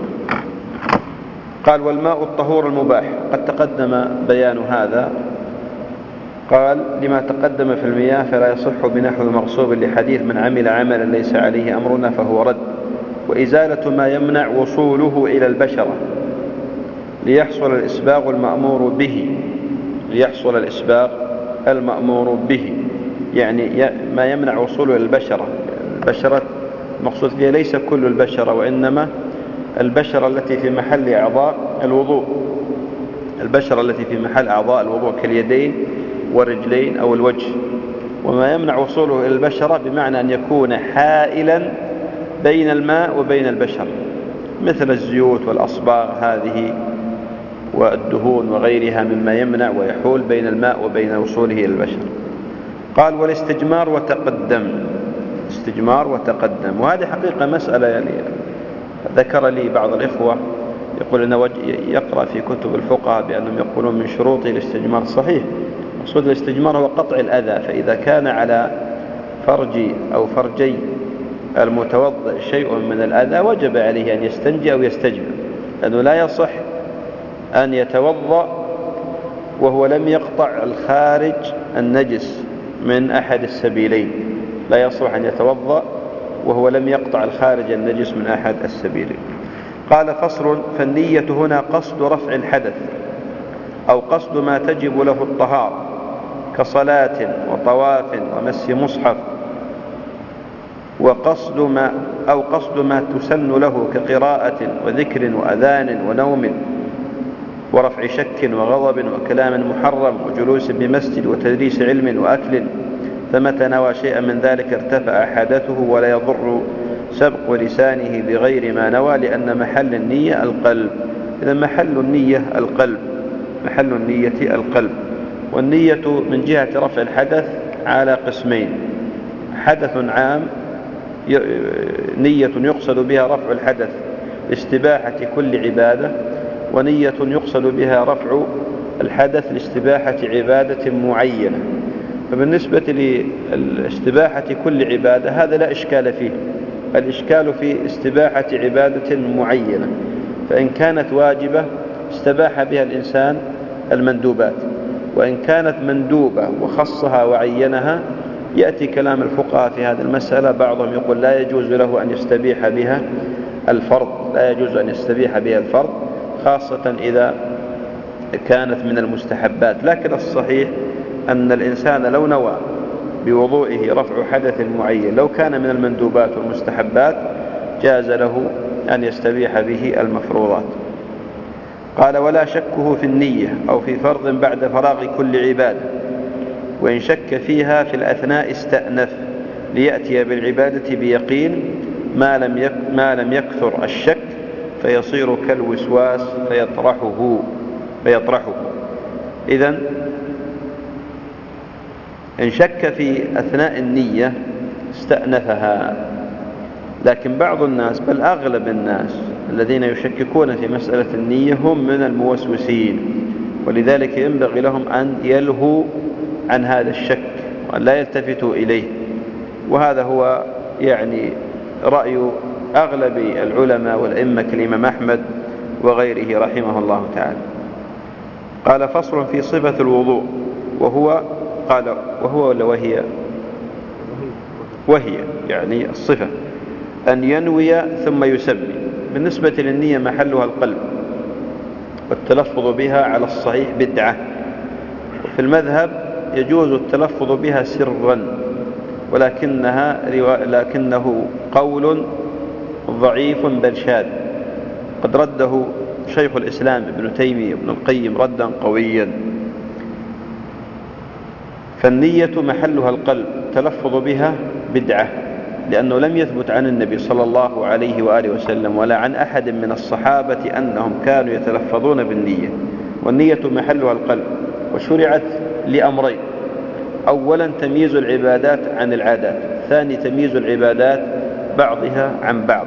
قال والماء الطهور المباح، قد تقدم بيان هذا قال لما تقدم في المياه فلا يصح بنحو مغصوب لحديث من عمل عملا ليس عليه أمرنا فهو رد. وإزالة ما يمنع وصوله إلى البشرة ليحصل الإسباغ المأمور به ليحصل الإسباغ المأمور به يعني ما يمنع وصوله إلى البشرة. البشرة مقصود فيها ليس كل البشرة، وإنما البشرة التي في محل أعضاء الوضوء البشرة التي في محل أعضاء الوضوء كاليدين والرجلين أو الوجه. وما يمنع وصوله إلى البشرة بمعنى أن يكون حائلا بين الماء وبين البشر، مثل الزيوت والأصباغ هذه والدهون وغيرها مما يمنع ويحول بين الماء وبين وصوله إلى البشر. قال والاستجمار وتقدم استجمار وتقدم وهذه حقيقة مسألة يعني ذكر لي بعض الإخوة يقول أنه يقرأ في كتب الفقهاء بأنهم يقولون من شروط الاستجمار صحيح. مقصود الاستجمار هو قطع الأذى، فإذا كان على فرج أو فرجي المتوضئ شيء من الأذى وجب عليه أن يستنجي أو يستجمر، لأنه لا يصح أن يتوضأ وهو لم يقطع الخارج النجس من أحد السبيلين. لا يصح أن يتوضأ وهو لم يقطع الخارج النجس من أحد السبيلين. قال فصل فالنية هنا قصد رفع الحدث أو قصد ما تجب له الطهارة كصلاة وطواف ومس مصحف، وقصد ما أو قصد ما تسن له كقراءة وذكر وأذان ونوم ورفع شك وغضب وكلام محرم وجلوس بمسجد وتدريس علم وأكل، فمتى نوى شيئا من ذلك ارتفع حدثه ولا يضر سبق لسانه بغير ما نوى، لأن محل النية القلب. إذا محل النية القلب محل النية القلب. والنية من جهة رفع الحدث على قسمين: حدث عام نية يقصد بها رفع الحدث لاستباحة كل عبادة، ونية يقصد بها رفع الحدث لاستباحة عبادة معينة. فبالنسبة لاستباحة كل عبادة هذا لا إشكال فيه، الإشكال في استباحة عبادة معينة، فإن كانت واجبة استباح بها الإنسان المندوبات، وإن كانت مندوبة وخصها وعينها يأتي كلام الفقهاء في هذه المسألة. بعضهم يقول لا يجوز له أن يستبيح بها الفرض لا يجوز أن يستبيح بها الفرض خاصة إذا كانت من المستحبات. لكن الصحيح أن الإنسان لو نوى بوضوئه رفع حدث معين لو كان من المندوبات والمستحبات جاز له أن يستبيح به المفروضات. قال ولا شكه في النية أو في فرض بعد فراغ كل عبادة، وإن شك فيها في الأثناء استأنف ليأتي بالعبادة بيقين ما لم يك ما لم يكثر الشك فيصير كالوسواس فيطرحه فيطرحه إذن إن شك في أثناء النية استأنفها. لكن بعض الناس بل أغلب الناس الذين يشككون في مسألة النية هم من الموسوسين، ولذلك ينبغي لهم أن يلهوا عن هذا الشك وأن لا يلتفتوا إليه. وهذا هو يعني رأي أغلب العلماء والأئمة كالإمام أحمد وغيره رحمه الله تعالى. قال فصل في صفة الوضوء وهو قال وهو ولا وهي وهي يعني الصفة أن ينوي ثم يسمي. بالنسبة للنية محلها القلب، والتلفظ بها على الصحيح بدعة، وفي المذهب يجوز التلفظ بها سرا، ولكنها لكنه قول ضعيف بل شاذ قد رده شيخ الإسلام ابن تيمية ابن القيم ردا قويا. فالنية محلها القلب، تلفظ بها بدعة، لأنه لم يثبت عن النبي صلى الله عليه وآله وسلم ولا عن أحد من الصحابة أنهم كانوا يتلفظون بالنية. والنية محلها القلب، وشرعت لأمرين: أولا تمييز العبادات عن العادات، ثاني تمييز العبادات بعضها عن بعض.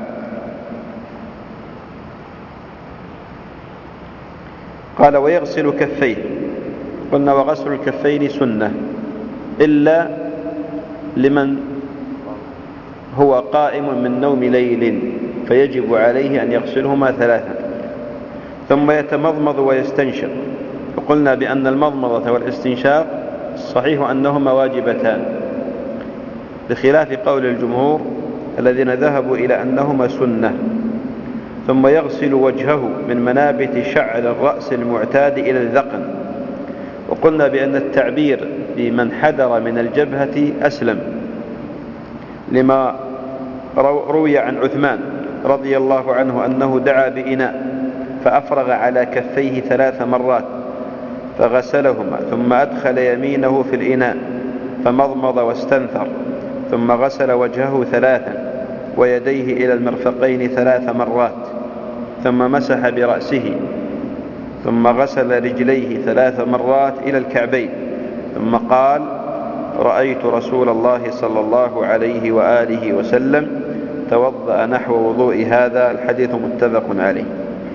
قال ويغسل كفيه. قلنا وغسل الكفين سنة إلا لمن هو قائم من نوم ليل فيجب عليه أن يغسلهما ثلاثا، ثم يتمضمض ويستنشق. وقلنا بأن المضمضة والاستنشاق الصحيح أنهما واجبتان، بخلاف قول الجمهور الذين ذهبوا إلى أنهما سنة. ثم يغسل وجهه من منابت شعر الرأس المعتاد إلى الذقن. وقلنا بأن التعبير بمن حدر من الجبهة أسلم، لما روي عن عثمان رضي الله عنه أنه دعا بإناء فأفرغ على كفيه ثلاث مرات فغسلهما، ثم أدخل يمينه في الإناء فمضمض واستنثر، ثم غسل وجهه ثلاثا ويديه إلى المرفقين ثلاث مرات، ثم مسح برأسه، ثم غسل رجليه ثلاث مرات إلى الكعبين، ثم قال: رأيت رسول الله صلى الله عليه وآله وسلم توضأ نحو وضوء هذا. الحديث متفق عليه.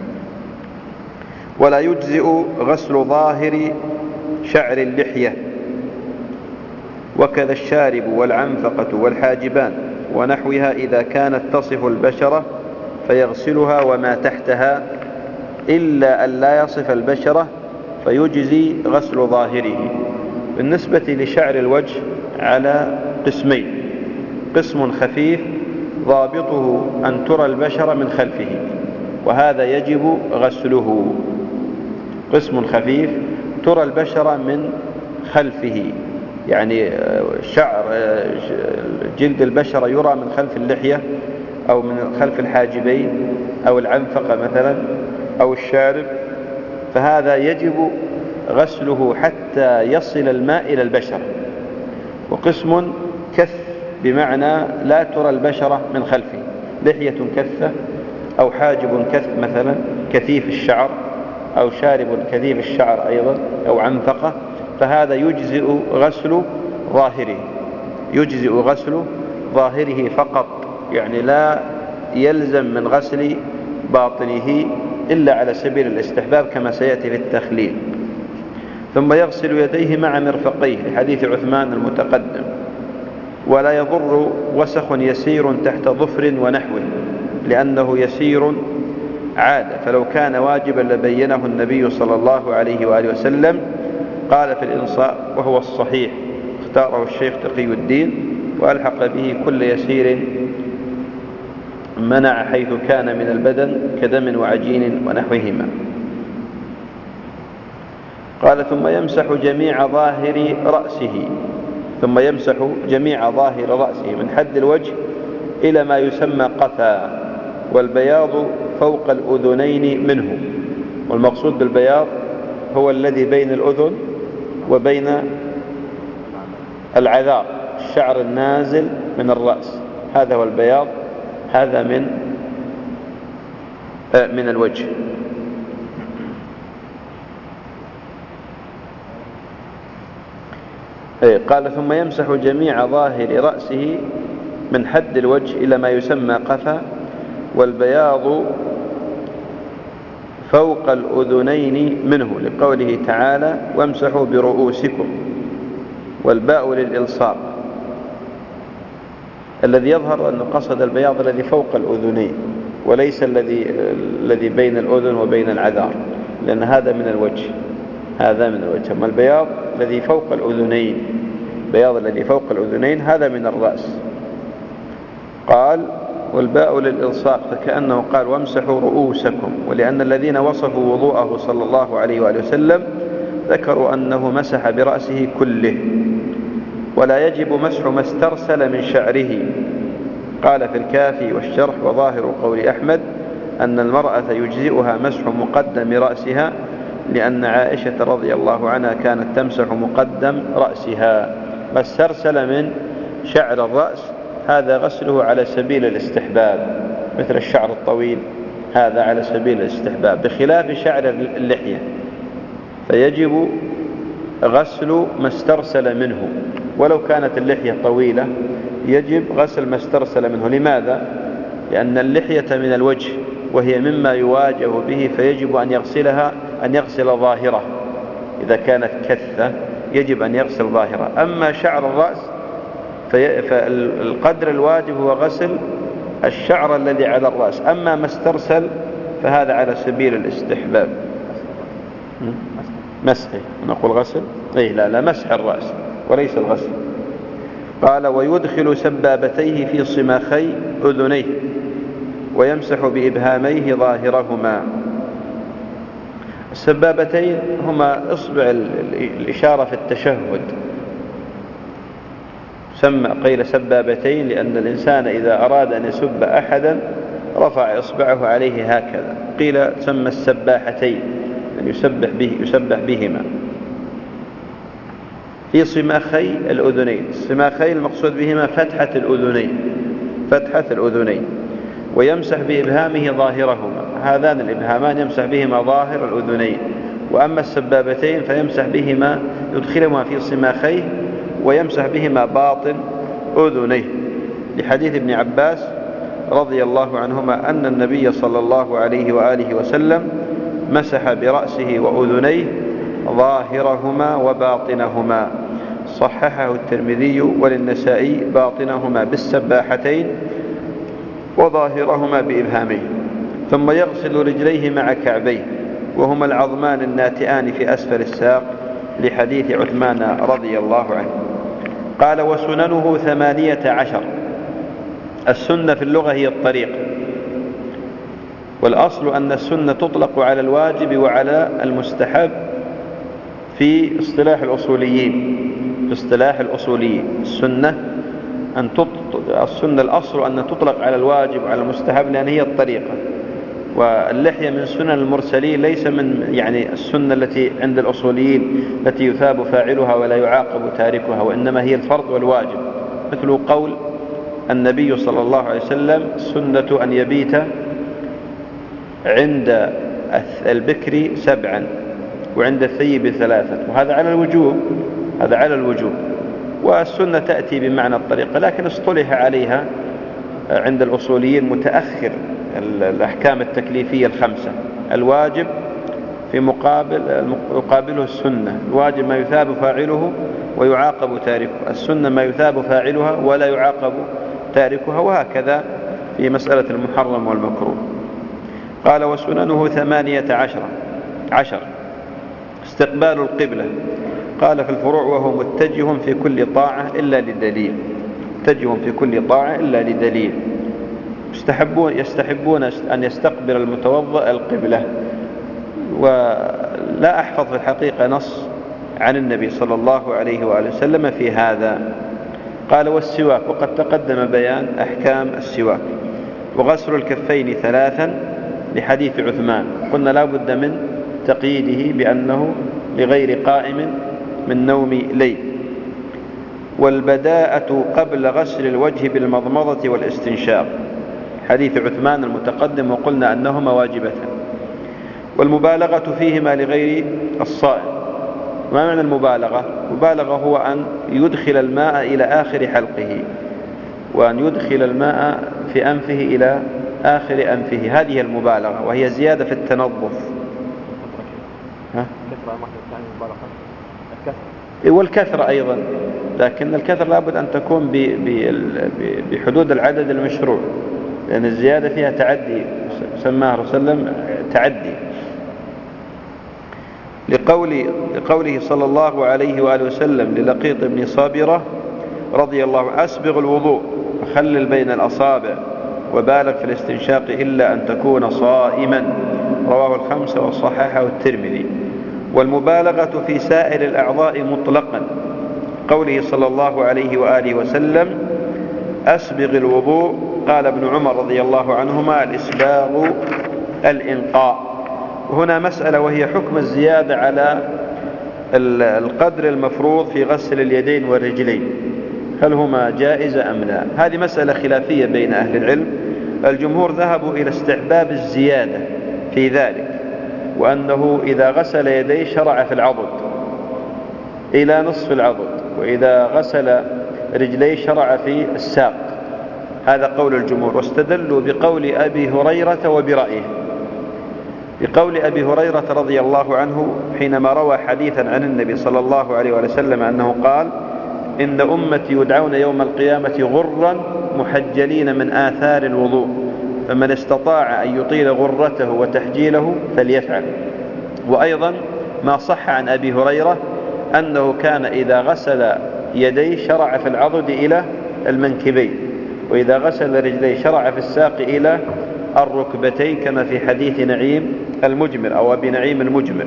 ولا يجزئ غسل ظاهر شعر اللحية، وكذا الشارب والعنفقة والحاجبان ونحوها إذا كانت تصف البشرة فيغسلها وما تحتها، إلا أن لا يصف البشرة فيجزي غسل ظاهره. بالنسبة لشعر الوجه على قسمين: قسم خفيف ضابطه أن ترى البشرة من خلفه، وهذا يجب غسله. قسم خفيف ترى البشرة من خلفه، يعني شعر جلد البشرة يرى من خلف اللحية أو من خلف الحاجبين أو العنفقة مثلا أو الشارب، فهذا يجب غسله حتى يصل الماء إلى البشرة. وقسم كث بمعنى لا ترى البشرة من خلفه، لحية كثة أو حاجب كث مثلا كثيف الشعر أو شارب كثيف الشعر أيضا أو عنفقة، فهذا يجزئ غسل ظاهره، يجزئ غسل ظاهره فقط، يعني لا يلزم من غسل باطنه إلا على سبيل الاستحباب كما سيأتي في التخليل. ثم يغسل يديه مع مرفقيه لحديث عثمان المتقدم. ولا يضر وسخ يسير تحت ظفر ونحوه، لأنه يسير عادة، فلو كان واجبا لبينه النبي صلى الله عليه وآله وسلم. قال في الإنصاء وهو الصحيح، اختاره الشيخ تقي الدين، وألحق به كل يسير منع حيث كان من البدن كدم وعجين ونحوهما. قال: ثم يمسح جميع ظاهر رأسه، ثم يمسح جميع ظاهر رأسه من حد الوجه إلى ما يسمى قفا، والبياض فوق الأذنين منه. والمقصود بالبياض هو الذي بين الأذن وبين العذار، الشعر النازل من الرأس، هذا هو البياض، هذا من من الوجه. قال: ثم يمسح جميع ظاهر رأسه من حد الوجه إلى ما يسمى قفا، والبياض فوق الأذنين منه، لقوله تعالى: وامسحوا برؤوسكم، والباء للإلصاق. الذي يظهر أن قصد البياض الذي فوق الأذنين، وليس الذي الذي بين الأذن وبين العذار، لأن هذا من الوجه، هذا من الوجه. أما البياض الذي فوق الأذنين، بياض الذي فوق الأذنين هذا من الرأس. قال: والباء للإلصاق، فكأنه قال: وامسحوا رؤوسكم. ولأن الذين وصفوا وضوءه صلى الله عليه وآله وسلم ذكروا أنه مسح برأسه كله. ولا يجب مسح ما استرسل من شعره. قال في الكافي والشرح: وظاهر قول أحمد أن المرأة يجزئها مسح مقدم رأسها، لأن عائشة رضي الله عنها كانت تمسح مقدم رأسها. ما استرسل من شعر الرأس هذا غسله على سبيل الاستحباب، مثل الشعر الطويل، هذا على سبيل الاستحباب، بخلاف شعر اللحية فيجب غسل ما استرسل منه. ولو كانت اللحية طويلة يجب غسل ما استرسل منه. لماذا؟ لأن اللحية من الوجه وهي مما يواجه به، فيجب أن يغسلها أن يغسل ظاهرة. إذا كانت كثة يجب أن يغسل ظاهرة. أما شعر الرأس فالقدر الواجب هو غسل الشعر الذي على الرأس. أما ما استرسل فهذا على سبيل الاستحباب. مسحه، نقول غسل؟ أي لا لا، مسح الرأس وليس الغسل. قال: ويدخل سبابتيه في صماخي أذنيه ويمسح بإبهاميه ظاهرهما. السبابتين هما إصبع الإشارة في التشهد، سمى قيل سبابتين لأن الإنسان إذا أراد أن يسب أحدا رفع إصبعه عليه هكذا، قيل سمى السباحتين أن يسبح به يسبح بهما في صماخي الأذنين. الصماخي المقصود بهما فتحة الأذنين، فتحة الأذنين. ويمسح بإبهامه ظاهرهما، هذان الإبهامان يمسح بهما ظاهر الأذنين. وأما السبابتين فيمسح بهما يدخلهما في صماخيه ويمسح بهما باطن أذنيه، لحديث ابن عباس رضي الله عنهما أن النبي صلى الله عليه وآله وسلم مسح برأسه وأذنيه ظاهرهما وباطنهما. صححه الترمذي وللنسائي باطنهما بالسباحتين وظاهرهما بإبهاميه. ثم يغسل رجليه مع كعبيه وهما العظمان الناتئان في أسفل الساق، لحديث عثمان رضي الله عنه. قال: وسننه ثمانية عشر. السنة في اللغة هي الطريق، والأصل أن السنة تطلق على الواجب وعلى المستحب في اصطلاح الأصوليين. في اصطلاح الأصوليين السنة أن تطلق، السنة الأصل أن تطلق على الواجب وعلى المستحب لأن هي الطريقة. واللحية من سنن المرسلين، ليس من يعني السنة التي عند الأصوليين التي يثاب فاعلها ولا يعاقب تاركها، وإنما هي الفرض والواجب. مثل قول النبي صلى الله عليه وسلم: السنة أن يبيت عند البكر سبعا وعند الثيب ثلاثا، وهذا على الوجوب، هذا على الوجوب. والسنة تأتي بمعنى الطريقة، لكن اصطلح عليها عند الأصوليين متأخر الأحكام التكليفية الخمسة. الواجب في مقابل يقابله السنة، الواجب ما يثاب فاعله ويعاقب تاركه، السنة ما يثاب فاعلها ولا يعاقب تاركها، وهكذا في مسألة المحرم والمكروه. قال: وسننه ثمانية عشر عشر. استقبال القبلة. قال في الفروع: وهو متجه في كل طاعة إلا لدليل، متجه في كل طاعة إلا لدليل. يستحبون يستحبون أن يستقبل المتوضئ القبلة، ولا أحفظ في الحقيقة نص عن النبي صلى الله عليه وآله وسلم في هذا. قال: والسواك، وقد تقدم بيان أحكام السواك. وغسل الكفين ثلاثا، لحديث عثمان. قلنا لا بد من تقييده بأنه لغير قائم من نوم ليل. والبداءة قبل غسل الوجه بالمضمضة والاستنشاق، حديث عثمان المتقدم، وقلنا أنهما واجبتان. والمبالغة فيهما لغير الصائم. ما معنى المبالغة؟ المبالغة هو أن يدخل الماء إلى آخر حلقه، وأن يدخل الماء في أنفه إلى آخر أنفه، هذه المبالغة، وهي زيادة في التنظف. ها؟ والكثرة أيضا، لكن الكثرة لابد أن تكون بحدود العدد المشروع، لأن الزيادة فيها تعدي، سماه رسول الله عليه وسلم تعدي. لقول لقوله صلى الله عليه وآله وسلم للقيط بن صابرة رضي الله عنه: أسبغ الوضوء وخلل بين الأصابع وبالغ في الاستنشاق إلا أن تكون صائما، رواه الخمسة وصححه الترمذي. والمبالغة في سائر الأعضاء مطلقا، قوله صلى الله عليه وآله وسلم: أسبغ الوضوء. قال ابن عمر رضي الله عنهما: الإسباغ الإنقاء. وهنا مسألة، وهي حكم الزيادة على القدر المفروض في غسل اليدين والرجلين، هل هما جائزة أم لا؟ هذه مسألة خلافية بين أهل العلم. الجمهور ذهبوا إلى استحباب الزيادة في ذلك، وأنه إذا غسل يديه شرع في العضد إلى نصف العضد، وإذا غسل رجليه شرع في الساق. هذا قول الجمهور. واستدلوا بقول أبي هريرة وبرأيه، بقول أبي هريرة رضي الله عنه حينما روى حديثا عن النبي صلى الله عليه وسلم أنه قال: إن أمتي يدعون يوم القيامة غرا محجلين من آثار الوضوء، فمن استطاع أن يطيل غرته وتحجيله فليفعل. وأيضا ما صح عن أبي هريرة أنه كان إذا غسل يديه شرع في العضد إلى المنكبين، وإذا غسل رجليه شرع في الساق إلى الركبتين، كما في حديث نعيم المجمر أو أبي نعيم المجمر.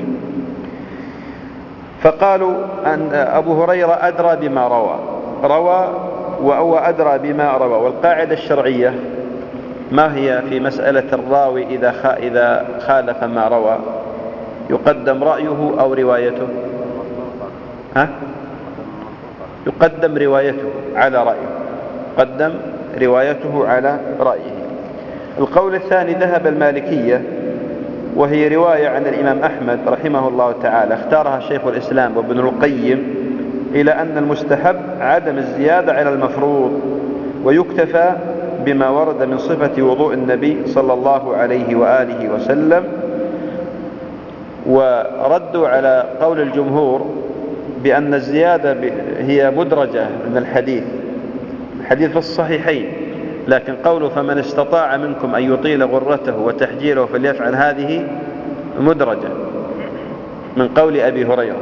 فقالوا أن أبو هريرة أدرى بما روى روى وهو أدرى بما روى. والقاعدة الشرعية ما هي في مسألة الراوي إذا إذا خالف ما روى؟ يقدم رأيه أو روايته؟ ها؟ يقدم روايته على رأيه، قدم روايته على رأيه. القول الثاني ذهب المالكية، وهي رواية عن الإمام أحمد رحمه الله تعالى اختارها شيخ الإسلام وابن القيم، إلى أن المستحب عدم الزيادة على المفروض، ويكتفى بما ورد من صفة وضوء النبي صلى الله عليه وآله وسلم. وردوا على قول الجمهور بأن الزيادة هي مدرجة من الحديث الحديث في الصحيحين، لكن قوله فمن استطاع منكم أن يطيل غرته وتحجيله فليفعل هذه مدرجة من قول أبي هريرة.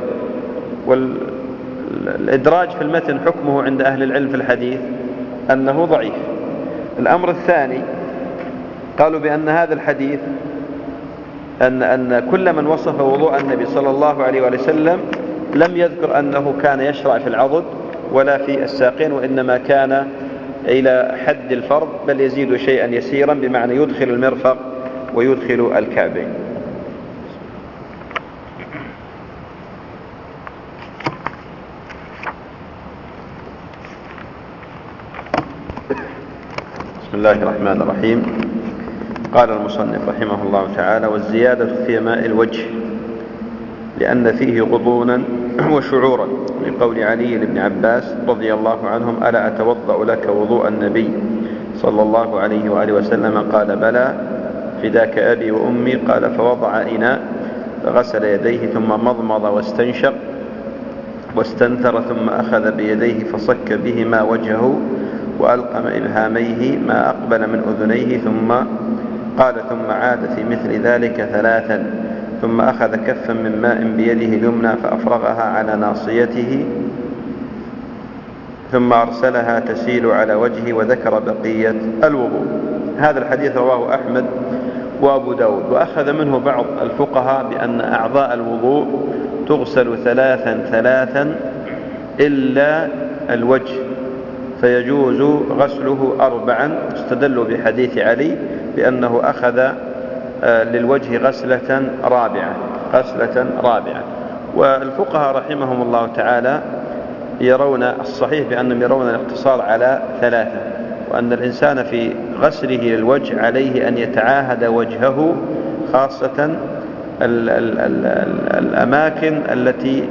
والإدراج في المتن حكمه عند أهل العلم في الحديث أنه ضعيف. الأمر الثاني قالوا بأن هذا الحديث أن, أن كل من وصف وضوء النبي صلى الله عليه وسلم لم يذكر أنه كان يشرع في العضد ولا في الساقين، وإنما كان إلى حد الفرض، بل يزيد شيئا يسيرا، بمعنى يدخل المرفق ويدخل الكعبين. بسم الله الرحمن الرحيم. قال المصنف رحمه الله تعالى: والزيادة في ماء الوجه لأن فيه غضونا وشعورا، لقول علي بن عباس رضي الله عنهم: ألا أتوضأ لك وضوء النبي صلى الله عليه وآله وسلم؟ قال: بلى، فداك أبي وأمي. قال: فوضع إناء فغسل يديه ثم مضمض واستنشق واستنثر، ثم أخذ بيديه فصك بهما وجهه وألقم إبهاميه ما أقبل من أذنيه، ثم قال: ثم عاد في مثل ذلك ثلاثا، ثم أخذ كفا من ماء بيده اليمنى فأفرغها على ناصيته، ثم أرسلها تسيل على وجهه، وذكر بقية الوضوء. هذا الحديث رواه أحمد وأبو داود. وأخذ منه بعض الفقهاء بأن أعضاء الوضوء تغسل ثلاثا ثلاثا إلا الوجه، فيجوز غسله أربعا. استدلوا بحديث علي بأنه أخذ للوجه غسلة رابعة غسلة رابعة والفقهاء رحمهم الله تعالى يرون الصحيح بأنهم يرون الاقتصار على ثلاثة، وأن الإنسان في غسله للوجه عليه أن يتعاهد وجهه، خاصة ال ال ال ال الأماكن التي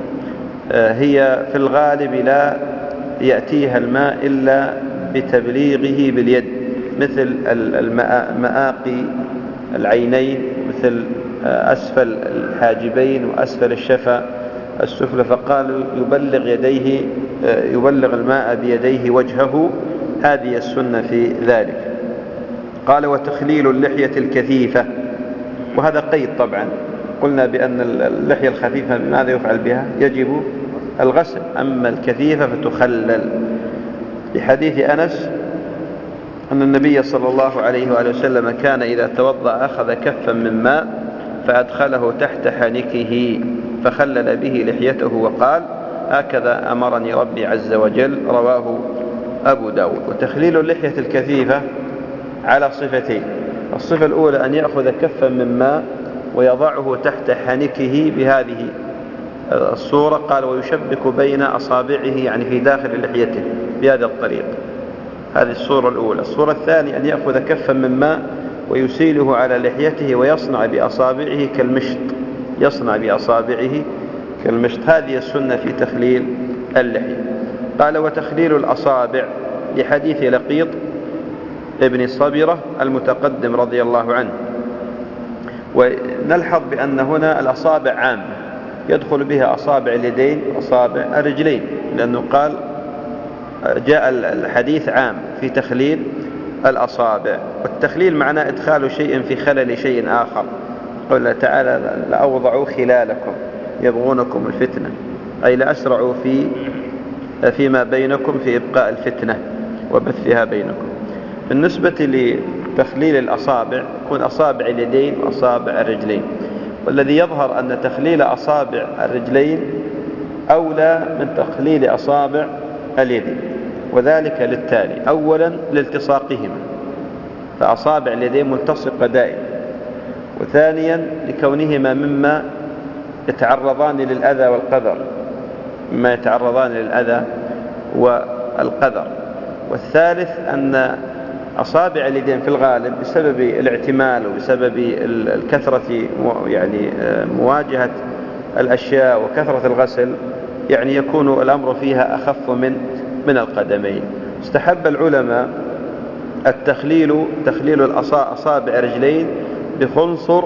هي في الغالب لا يأتيها الماء إلا بتبليغه باليد، مثل المآقي العينين، مثل أسفل الحاجبين وأسفل الشفة السفلى. فقال يبلغ يديه يبلغ الماء بيديه وجهه، هذه السنة في ذلك. قال: وتخليل اللحية الكثيفة، وهذا قيد طبعا. قلنا بأن اللحية الخفيفة ماذا يفعل بها؟ يجب الغسل، أما الكثيفة فتخلل، لحديث أنس أن النبي صلى الله عليه وآله وسلم كان إذا توضأ أخذ كفا من ماء فأدخله تحت حنكه فخلل به لحيته، وقال: هكذا أمرني ربي عز وجل. رواه أبو داود. وتخليل اللحية الكثيفة على صفتين: الصفة الأولى أن يأخذ كفا من ماء ويضعه تحت حنكه بهذه الصورة، قال: ويشبك بين أصابعه، يعني في داخل لحيته بهذا الطريق. هذه الصورة الأولى. الصورة الثانية أن يأخذ كفا من ماء ويسيله على لحيته ويصنع بأصابعه كالمشط يصنع بأصابعه كالمشط هذه السنة في تخليل اللحية. قال: وتخليل الأصابع لحديث لقيط ابن صبرة المتقدم رضي الله عنه. ونلحظ بأن هنا الأصابع عامة، يدخل بها أصابع اليدين وأصابع الرجلين، لأنه قال جاء الحديث عام في تخليل الأصابع. والتخليل معناه إدخال شيء في خلل شيء آخر. قال تعالى: لأوضعوا خلالكم، يبغونكم الفتنة، أي لأسرعوا في فيما بينكم في إبقاء الفتنة وبثها بينكم. بالنسبة لتخليل الأصابع يكون أصابع اليدين وأصابع الرجلين، والذي يظهر أن تخليل أصابع الرجلين أولى من تخليل أصابع اليدين، وذلك للتالي: أولا لالتصاقهما، فأصابع اليدين ملتصقة دائما، وثانيا لكونهما مما يتعرضان للأذى والقذر مما يتعرضان للأذى والقذر والثالث أن أصابع اليدين في الغالب بسبب الاعتمال وبسبب الكثرة يعني مواجهة الأشياء وكثرة الغسل يعني يكون الأمر فيها أخف من من القدمين. استحب العلماء التخليل تخليل أصابع الرجلين بخنصر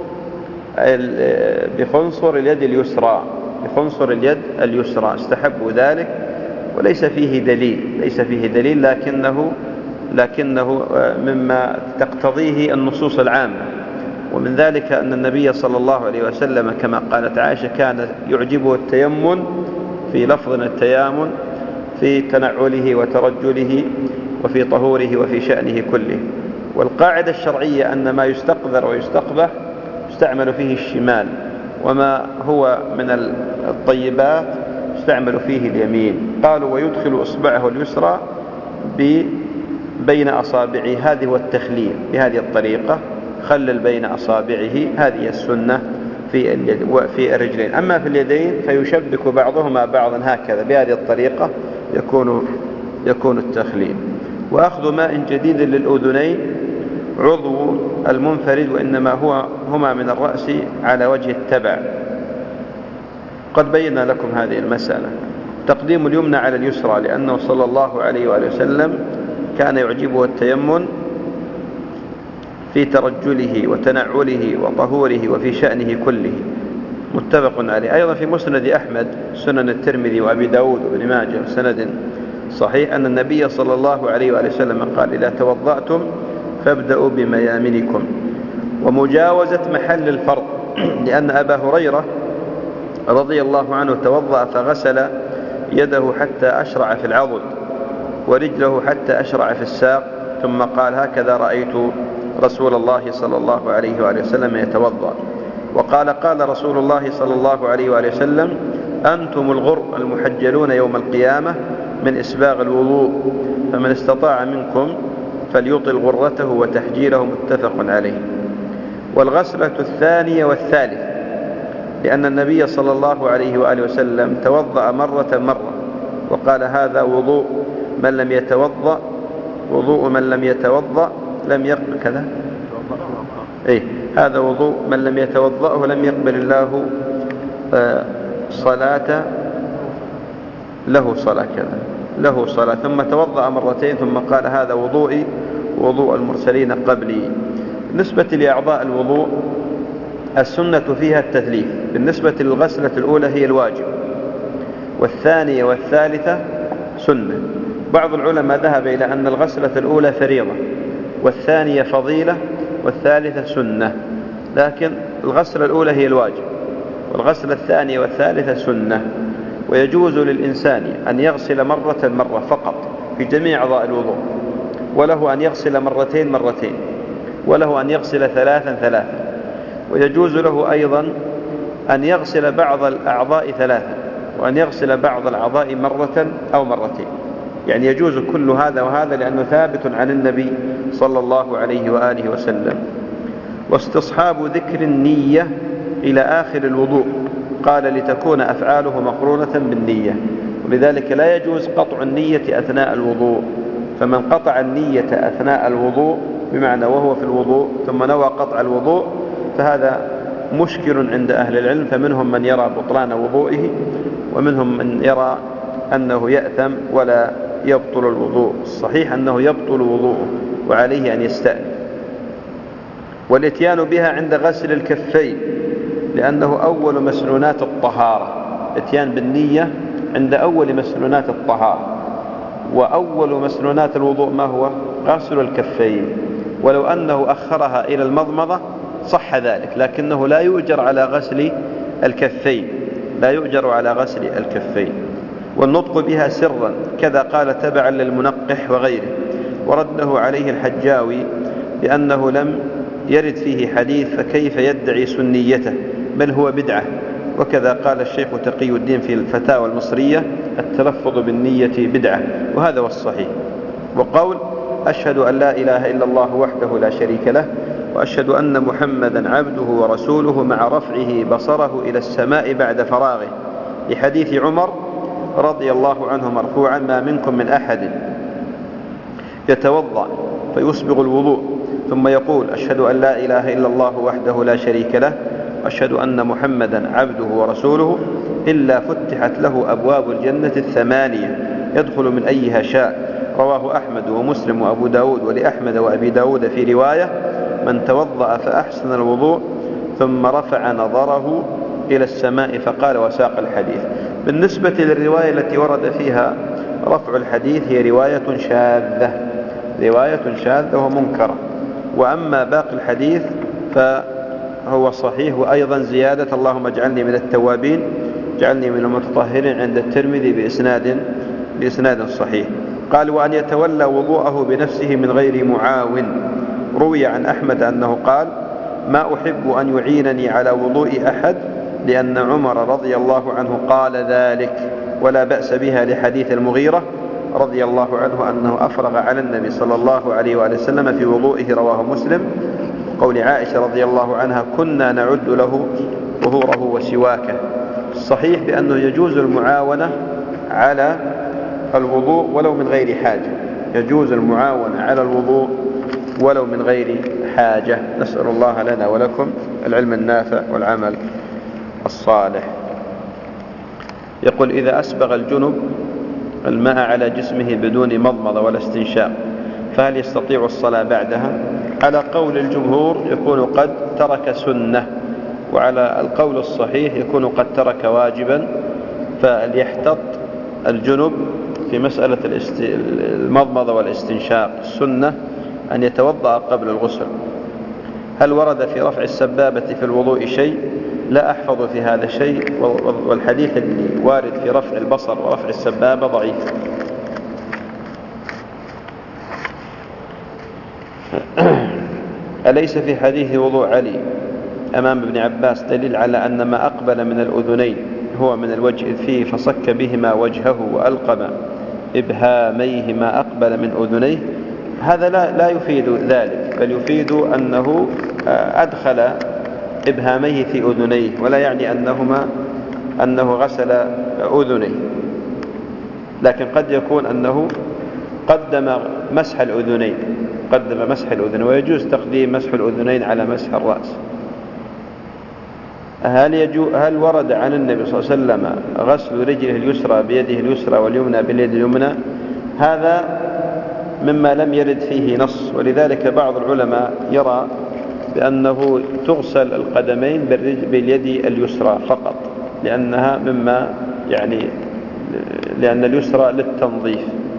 بخنصر اليد اليسرى بخنصر اليد اليسرى استحبوا ذلك، وليس فيه دليل ليس فيه دليل لكنه لكنه مما تقتضيه النصوص العامة. ومن ذلك أن النبي صلى الله عليه وسلم كما قالت عائشة كان يعجبه التيمن في لفظ التيامن في تنعله وترجله وفي طهوره وفي شأنه كله. والقاعدة الشرعية أن ما يستقذر ويستقبح يستعمل فيه الشمال، وما هو من الطيبات يستعمل فيه اليمين. قالوا: ويدخل إصبعه اليسرى بين أصابعه، هذه هو التخليل بهذه الطريقة، خلل بين أصابعه، هذه السنة في اليد وفي الرجلين. أما في اليدين فيشبك بعضهما بعضا هكذا بهذه الطريقة يكون يكون التخليل. وأخذ ماء جديد للأذنين عضو المنفرد، وإنما هو هما من الرأس على وجه التبع. قد بينا لكم هذه المسألة. تقديم اليمنى على اليسرى، لأنه صلى الله عليه وآله وسلم كان يعجبه التيمن في ترجله وتنعله وطهوره وفي شأنه كله، متفق عليه. أيضا في مسند أحمد سنن الترمذي وأبي داود وابن ماجه سند صحيح أن النبي صلى الله عليه وآله وسلم قال: إذا توضأتم فابدأوا بميامنكم. ومجاوزة محل الفرض، لأن أبا هريرة رضي الله عنه توضأ فغسل يده حتى أشرع في العضد ورجله حتى أشرع في الساق، ثم قال: هكذا رأيت رسول الله صلى الله عليه وآله وسلم يتوضأ. وقال: قال رسول الله صلى الله عليه وآله وسلم: أنتم الغر المحجلون يوم القيامة من إسباغ الوضوء، فمن استطاع منكم فليطل غرته وتحجيله، متفق عليه. والغسلة الثانية والثالثة، لأن النبي صلى الله عليه وآله وسلم توضأ مرة مرة وقال: هذا وضوء من لم يتوضأ وضوء من لم يتوضأ لم يقبل كذا إيه هذا وضوء من لم يتوضأه لم يقبل الله صلاة له صلاة كذا له صلاة. ثم توضأ مرتين ثم قال: هذا وضوئي وضوء المرسلين قبلي. بالنسبة لأعضاء الوضوء السنة فيها التثليث. بالنسبة للغسلة الأولى هي الواجب، والثانية والثالثة سنة. بعض العلماء ذهب إلى أن الغسلة الأولى فريضة، والثانية فضيلة، والثالثة سنة، لكن الغسلة الأولى هي الواجب، والغسلة الثانية والثالثة سنة. ويجوز للإنسان أن يغسل مرة مرة فقط في جميع أعضاء الوضوء، وله أن يغسل مرتين مرتين، وله أن يغسل ثلاثا ثلاثا، ويجوز له أيضا أن يغسل بعض الأعضاء ثلاثا، وأن يغسل بعض الأعضاء مرة أو مرتين. يعني يجوز كل هذا وهذا، لأنه ثابت عن النبي صلى الله عليه وآله وسلم. واستصحاب ذكر النية إلى آخر الوضوء، قال: لتكون أفعاله مقرونة بالنية، ولذلك لا يجوز قطع النية أثناء الوضوء. فمن قطع النية أثناء الوضوء بمعنى وهو في الوضوء ثم نوى قطع الوضوء فهذا مشكل عند أهل العلم، فمنهم من يرى بطلان وضوئه، ومنهم من يرى أنه يأثم ولا يبطل الوضوء. الصحيح أنه يبطل وضوءه وعليه أن يستأنف. والاتيان بها عند غسل الكفين، لأنه أول مسنونات الطهارة. اتيان بالنية عند أول مسنونات الطهارة، وأول مسنونات الوضوء ما هو؟ غسل الكفين. ولو أنه أخرها إلى المضمضة صح ذلك، لكنه لا يؤجر على غسل الكفين، لا يؤجر على غسل الكفين. والنطق بها سرا كذا قال تبعا للمنقح وغيره، ورده عليه الحجاوي بأنه لم يرد فيه حديث فكيف يدعي سنيته بل هو بدعة. وكذا قال الشيخ تقي الدين في الفتاوى المصرية التلفظ بالنية بدعة، وهذا هو الصحيح. وقول أشهد أن لا إله إلا الله وحده لا شريك له وأشهد أن محمدا عبده ورسوله مع رفعه بصره إلى السماء بعد فراغه، لحديث عمر رضي الله عنه مرفوعا ما منكم من أحد يتوضأ فيسبغ الوضوء ثم يقول أشهد أن لا إله إلا الله وحده لا شريك له وأشهد أن محمدا عبده ورسوله إلا فتحت له أبواب الجنة الثمانية يدخل من أيها شاء. رواه أحمد ومسلم وأبو داود، ولأحمد وأبي داود في رواية من توضأ فأحسن الوضوء ثم رفع نظره إلى السماء فقال، وساق الحديث. بالنسبة للرواية التي ورد فيها رفع الحديث هي رواية شاذة رواية شاذة ومنكرة. وأما باقي الحديث فهو صحيح، وأيضا زيادة اللهم اجعلني من التوابين اجعلني من المتطهرين عند الترمذي بإسناد بإسناد صحيح. قال وأن يتولى وضوءه بنفسه من غير معاون. روي عن أحمد أنه قال ما أحب أن يعينني على وضوء أحد، لأن عمر رضي الله عنه قال ذلك، ولا بأس بها لحديث المغيرة رضي الله عنه أنه أفرغ على النبي صلى الله عليه وآله وسلم في وضوئه، رواه مسلم. قول عائشة رضي الله عنها كنا نعد له طهوره وسواكه. الصحيح بأنه يجوز المعاونة على الوضوء ولو من غير حاجة، يجوز المعاونة على الوضوء ولو من غير حاجة. نسأل الله لنا ولكم العلم النافع والعمل الصالح. يقول إذا أسبغ الجنب الماء على جسمه بدون مضمضة ولا استنشاق فهل يستطيع الصلاة بعدها؟ على قول الجمهور يكون قد ترك سنة، وعلى القول الصحيح يكون قد ترك واجبا. فليحتط الجنب في مسألة المضمضة والاستنشاق. السنة أن يتوضأ قبل الغسل. هل ورد في رفع السبابة في الوضوء شيء؟ لا أحفظ في هذا شيء، والحديث اللي وارد في رفع البصر ورفع السبابة ضعيف. أليس في حديث وضوء علي أمام ابن عباس دليل على أن ما أقبل من الأذنين هو من الوجه فيه فصك بهما وجهه وألقم إبهاميه ما أقبل من أذنيه؟ هذا لا, لا يفيد ذلك، بل يفيد أنه أدخل إبهاميه في أذنيه، ولا يعني أنهما أنه غسل أذنيه، لكن قد يكون أنه قدم مسح الأذنين قدم مسح الأذنين ويجوز تقديم مسح الأذنين على مسح الرأس. هل, يجو هل ورد عن النبي صلى الله عليه وسلم غسل رجله اليسرى بيده اليسرى واليمنى باليد اليمنى؟ هذا مما لم يرد فيه نص، ولذلك بعض العلماء يرى بأنه تغسل القدمين باليد اليسرى فقط، لأنها مما يعني لأن اليسرى للتنظيف.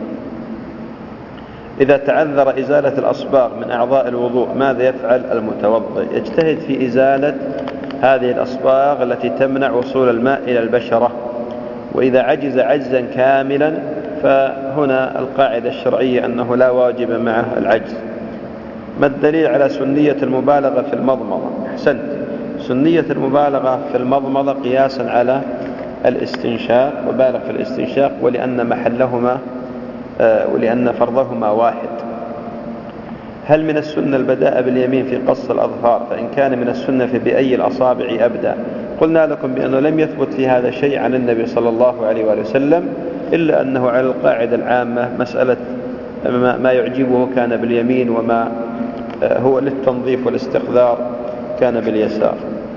إذا تعذر إزالة الأصباغ من أعضاء الوضوء ماذا يفعل المتوضئ؟ يجتهد في إزالة هذه الأصباغ التي تمنع وصول الماء إلى البشرة، وإذا عجز عجزا كاملا فهنا القاعدة الشرعية أنه لا واجب معه العجز. ما الدليل على سنية المبالغة في المضمضة؟ أحسنت، سنية المبالغة في المضمضة قياسا على الاستنشاق، وبالغ في الاستنشاق ولأن محلهما ولأن فرضهما واحد. هل من السنة البداء باليمين في قص الأظفار؟ فإن كان من السنة فبأي الأصابع أبدأ؟ قلنا لكم بأنه لم يثبت في هذا شيء عن النبي صلى الله عليه وآله وسلم، إلا أنه على القاعدة العامة مسألة ما يعجبه كان باليمين، وما هو للتنظيف والاستقذار كان باليسار.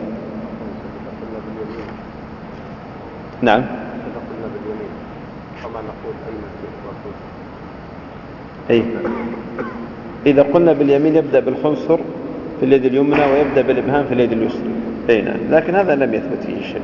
نعم. أي إذا قلنا باليمين يبدأ بالخنصر في اليد اليمنى ويبدأ بالإبهام في اليد اليسرى. أي نعم، لكن هذا لم يثبت فيه شيء.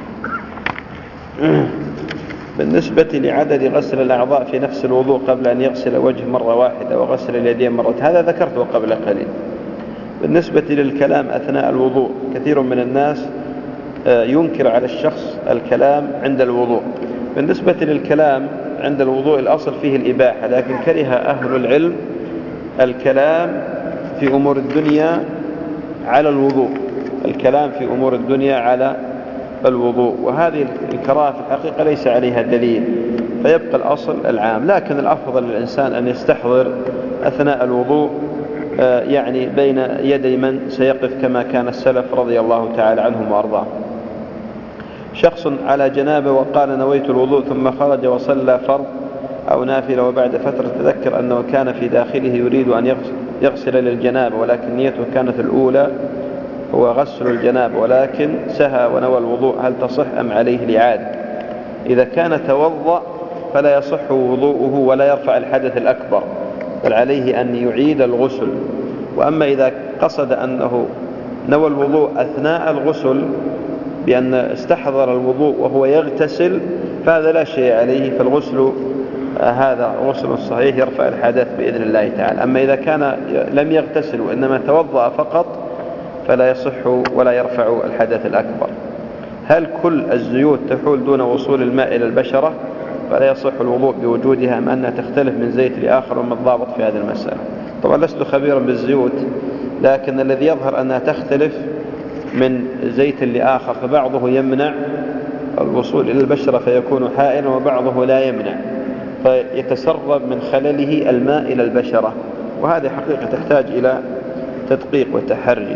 بالنسبة لعدد غسل الأعضاء في نفس الوضوء قبل أن يغسل وجه مرة واحدة وغسل اليدين مرة، هذا ذكرته قبل قليل. بالنسبة للكلام أثناء الوضوء، كثير من الناس ينكر على الشخص الكلام عند الوضوء. بالنسبة للكلام عند الوضوء الأصل فيه الإباحة، لكن كره أهل العلم الكلام في أمور الدنيا على الوضوء، الكلام في أمور الدنيا على الوضوء، وهذه الكراهة في الحقيقة ليس عليها دليل، فيبقى الأصل العام. لكن الأفضل للإنسان أن يستحضر أثناء الوضوء يعني بين يدي من سيقف كما كان السلف رضي الله تعالى عنهم وأرضاهم. شخص على جنابه وقال نويت الوضوء ثم خرج وصلى فرض أو نافلة، وبعد فترة تذكر أنه كان في داخله يريد أن يغسل للجنابة، ولكن نيته كانت الأولى هو غسل الجنابة، ولكن سهى ونوى الوضوء، هل تصح أم عليه الإعادة؟ إذا كان توضأ فلا يصح وضوءه ولا يرفع الحدث الأكبر، بل عليه أن يعيد الغسل. وأما إذا قصد أنه نوى الوضوء أثناء الغسل بأن استحضر الوضوء وهو يغتسل فهذا لا شيء عليه، فالغسل هذا غسل صحيح يرفع الحدث بإذن الله تعالى. أما إذا كان لم يغتسل وإنما توضأ فقط فلا يصح ولا يرفع الحدث الأكبر. هل كل الزيوت تحول دون وصول الماء إلى البشرة فلا يصح الوضوء بوجودها، أم أنها تختلف من زيت لآخر؟ وما الضابط في هذه المسألة؟ طبعا لست خبيرا بالزيوت، لكن الذي يظهر أنها تختلف من زيت لآخر، فبعضه يمنع الوصول إلى البشرة فيكون حائلا، وبعضه لا يمنع فيتسرب من خلله الماء إلى البشرة، وهذه حقيقة تحتاج إلى تدقيق وتحري.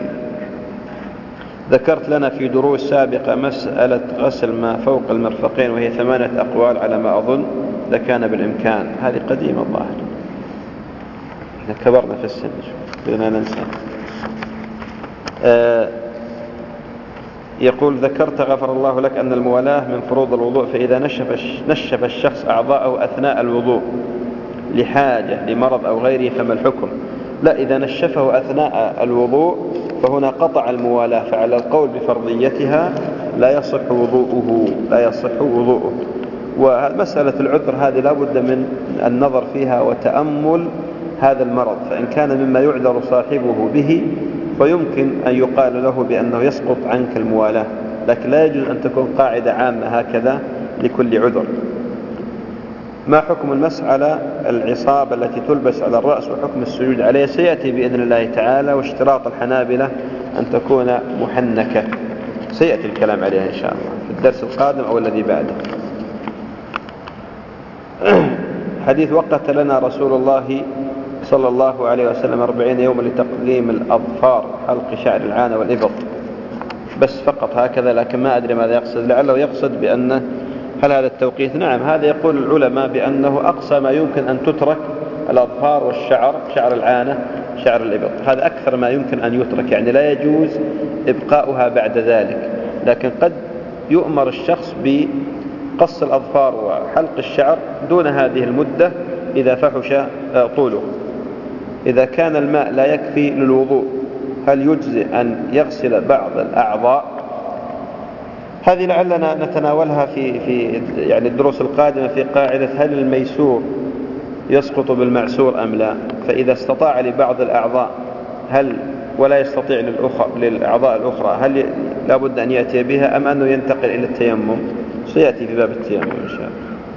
ذكرت لنا في دروس سابقة مسألة غسل ما فوق المرفقين وهي ثمانية أقوال على ما أظن، إذا كان بالإمكان. هذه قديمة الظاهر، احنا كبرنا في السن بدنا ننسى. آه يقول ذكرت غفر الله لك أن الموالاة من فروض الوضوء، فإذا نشف نشف الشخص أعضاءه أثناء الوضوء لحاجة لمرض أو غيره فما الحكم؟ لا، إذا نشفه أثناء الوضوء فهنا قطع الموالاة، فعلى القول بفرضيتها لا يصح وضوءه لا يصح وضوءه. ومسألة العذر هذه لا بد من النظر فيها وتأمل هذا المرض، فإن كان مما يعذر صاحبه به فيمكن أن يقال له بأنه يسقط عنك الموالاة، لكن لا يجوز أن تكون قاعدة عامة هكذا لكل عذر. ما حكم المسح على العصابة التي تلبس على الرأس وحكم السجود عليه؟ سيأتي بإذن الله تعالى، واشتراط الحنابلة أن تكون محنكة، سيأتي الكلام عليها إن شاء الله في الدرس القادم أو الذي بعده. حديث وقت لنا رسول الله صلى الله عليه وسلم أربعين يوما لتقليم الأظفار حلق شعر العانة والإبط، بس فقط هكذا، لكن ما أدري ماذا يقصد، لعله يقصد بأنه هل هذا التوقيت؟ نعم، هذا يقول العلماء بأنه أقصى ما يمكن أن تترك الأظفار والشعر، شعر العانة شعر الإبط، هذا أكثر ما يمكن أن يترك، يعني لا يجوز إبقاؤها بعد ذلك. لكن قد يؤمر الشخص بقص الأظفار وحلق الشعر دون هذه المدة إذا فحش طوله. إذا كان الماء لا يكفي للوضوء هل يجزئ أن يغسل بعض الأعضاء؟ هذه لعلنا نتناولها في في يعني الدروس القادمة في قاعدة هل الميسور يسقط بالمعسور أم لا. فإذا استطاع لبعض الأعضاء هل ولا يستطيع للأعضاء الأخرى هل لا بد أن يأتي بها أم أنه ينتقل إلى التيمم؟ سيأتي في باب التيمم إن شاء الله.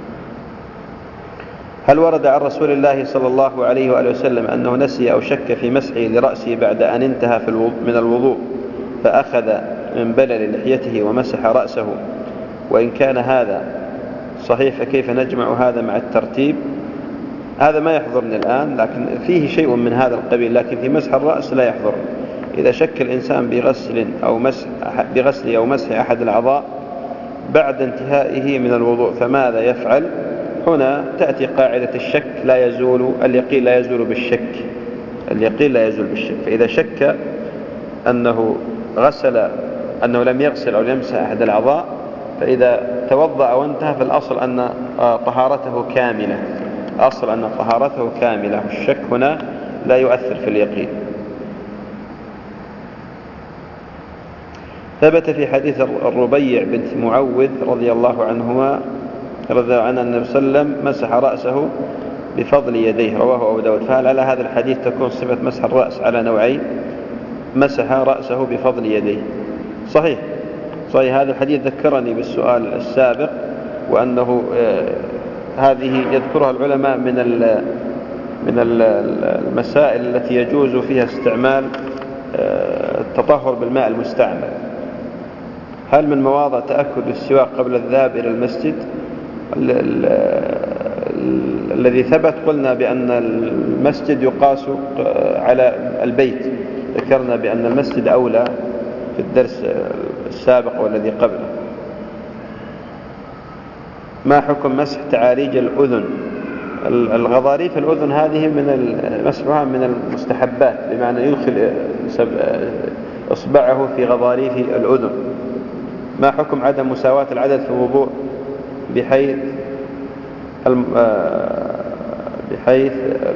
هل ورد عن رسول الله صلى الله عليه وآله وسلم أنه نسي أو شك في مسحه لرأسه بعد أن انتهى في من الوضوء فأخذ من بلل لحيته ومسح رأسه؟ وإن كان هذا صحيح فكيف نجمع هذا مع الترتيب؟ هذا ما يحضرني الآن، لكن فيه شيء من هذا القبيل، لكن في مسح الرأس لا يحضر. إذا شك الإنسان بغسل أو مسح بغسل أو مسح أحد الأعضاء بعد انتهائه من الوضوء فماذا يفعل؟ هنا تأتي قاعدة الشك لا يزول، اليقين لا يزول بالشك، اليقين لا يزول بالشك. فإذا شك أنه غسل أنه لم يغسل أو يمسح أحد الأعضاء فإذا توضأ وانتهى فالأصل أن طهارته كاملة، الأصل أن طهارته كاملة، الشك هنا لا يؤثر في اليقين. ثبت في حديث الربيع بنت معوذ رضي الله عنهما رضي عن النبي صلى الله عليه وسلم مسح رأسه بفضل يديه، رواه أبو داود. فهل على هذا الحديث تكون صفة مسح الرأس على نوعين؟ مسح رأسه بفضل يديه، صحيح صحيح. هذا الحديث ذكرني بالسؤال السابق، وأنه هذه يذكرها العلماء من من المسائل التي يجوز فيها استعمال التطهر بالماء المستعمل. هل من مواضع تأكد السواك قبل الذهاب إلى المسجد؟ الذي ثبت قلنا بأن المسجد يقاس على البيت، ذكرنا بأن المسجد أولى في الدرس السابق والذي قبله. ما حكم مسح تعاريج الأذن؟ الغضاريف الأذن هذه من مسحها من المستحبات، بمعنى يدخل إصبعه في غضاريف الأذن. ما حكم عدم مساواة العدد في الوضوء بحيث بحيث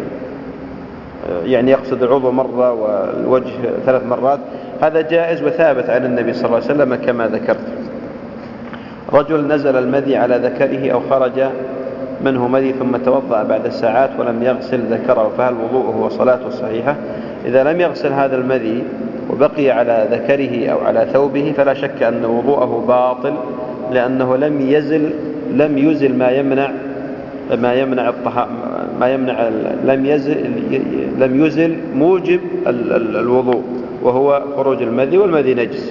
يعني يقصد العضو مرة والوجه ثلاث مرات؟ هذا جائز وثابت عن النبي صلى الله عليه وسلم كما ذكرت. رجل نزل المذي على ذكره أو خرج منه مذي ثم توضأ بعد ساعات ولم يغسل ذكره، فهل وضوءه وصلاته صحيحة؟ إذا لم يغسل هذا المذي وبقي على ذكره أو على ثوبه فلا شك أن وضوءه باطل، لأنه لم يزل لم يزل ما يمنع ما يمنع الطهارة ما يمنع لم يزل لم يزل موجب الوضوء، وهو خروج المذي، والمذي نجس.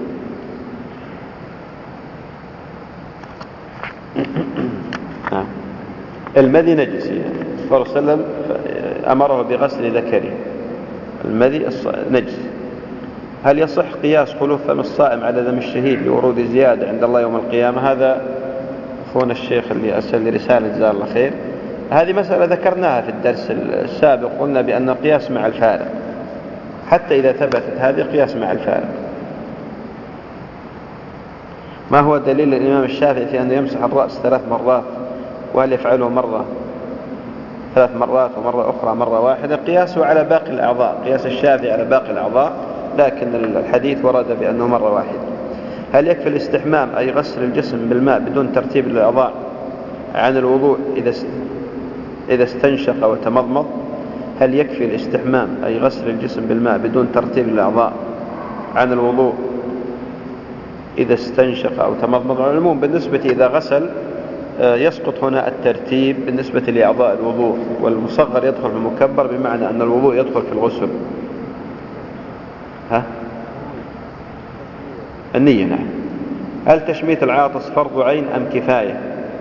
المذي نجس، الرسول صلى الله عليه وسلم أمره بغسل ذكره. المذي نجس. هل يصح قياس خلوف فم الصائم على دم الشهيد لورود زيادة عند الله يوم القيامة؟ هذا أخونا الشيخ اللي أرسل لي رسالة جزاه الله خير، هذه مسألة ذكرناها في الدرس السابق، قلنا بأن قياس مع الفارق، حتى إذا ثبتت هذه قياس مع الفارق. ما هو دليل الإمام الشافعي في أنه يمسح الرأس ثلاث مرات، وهل يفعله مرة ثلاث مرات ومرة أخرى مرة واحدة؟ قياسه على باقي الأعضاء، قياس الشافعي على باقي الأعضاء، لكن الحديث ورد بأنه مرة واحدة. هل يكفي الاستحمام أي غسل الجسم بالماء بدون ترتيب الأعضاء عن الوضوء إذا إذا استنشق وتمضمض؟ هل يكفي الاستحمام أي غسل الجسم بالماء بدون ترتيب الأعضاء عن الوضوء إذا استنشق أو تمضمض؟ على العموم بالنسبة إذا غسل يسقط هنا الترتيب بالنسبة لأعضاء الوضوء، والمصغر يدخل في المكبر، بمعنى أن الوضوء يدخل في الغسل. ها؟ النية. نعم. هل تشميت العاطس فرض عين أم كفاية؟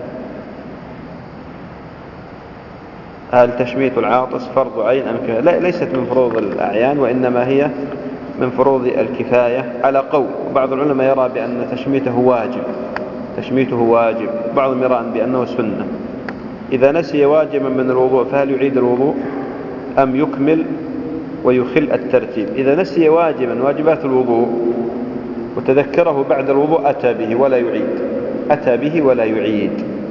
هل تشميت العاطس فرض عين أم كفاية؟ لا، ليست من فروض الأعيان، وإنما هي من فروض الكفاية على قول. بعض العلماء يرى بأن تشميته واجب تشميته واجب بعضهم يرى بأنه سنة. إذا نسي واجبا من الوضوء فهل يعيد الوضوء أم يكمل ويخل الترتيب؟ إذا نسي واجبا واجبات الوضوء وتذكره بعد الوضوء أتى به ولا يعيد أتى به ولا يعيد.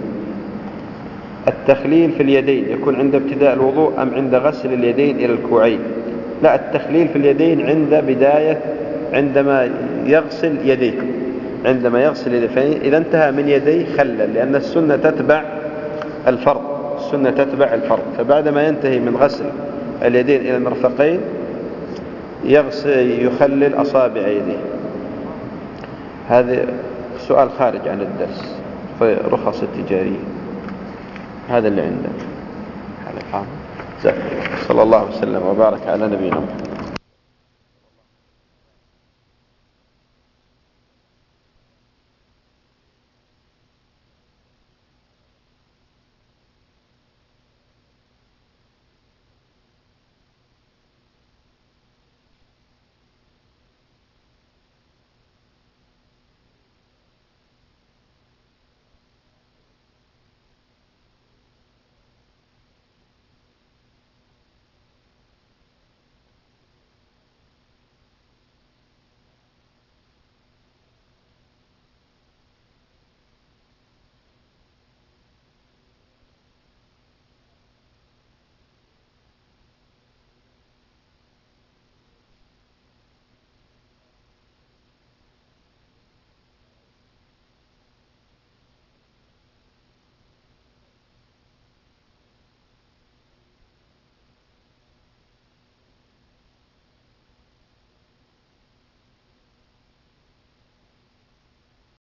التخليل في اليدين يكون عند ابتداء الوضوء أم عند غسل اليدين إلى الكوعين؟ لا، التخليل في اليدين عند بداية عندما يغسل يديه عندما يغسل يديه إذا انتهى من يديه خلل، لأن السنة تتبع الفرض السنة تتبع الفرض فبعدما ينتهي من غسل اليدين إلى المرفقين يغسل يخلل أصابع يديه. هذا سؤال خارج عن الدرس في رخص التجارية. هذا اللي عندنا. صلى الله وسلم وبارك على نبينا محمد.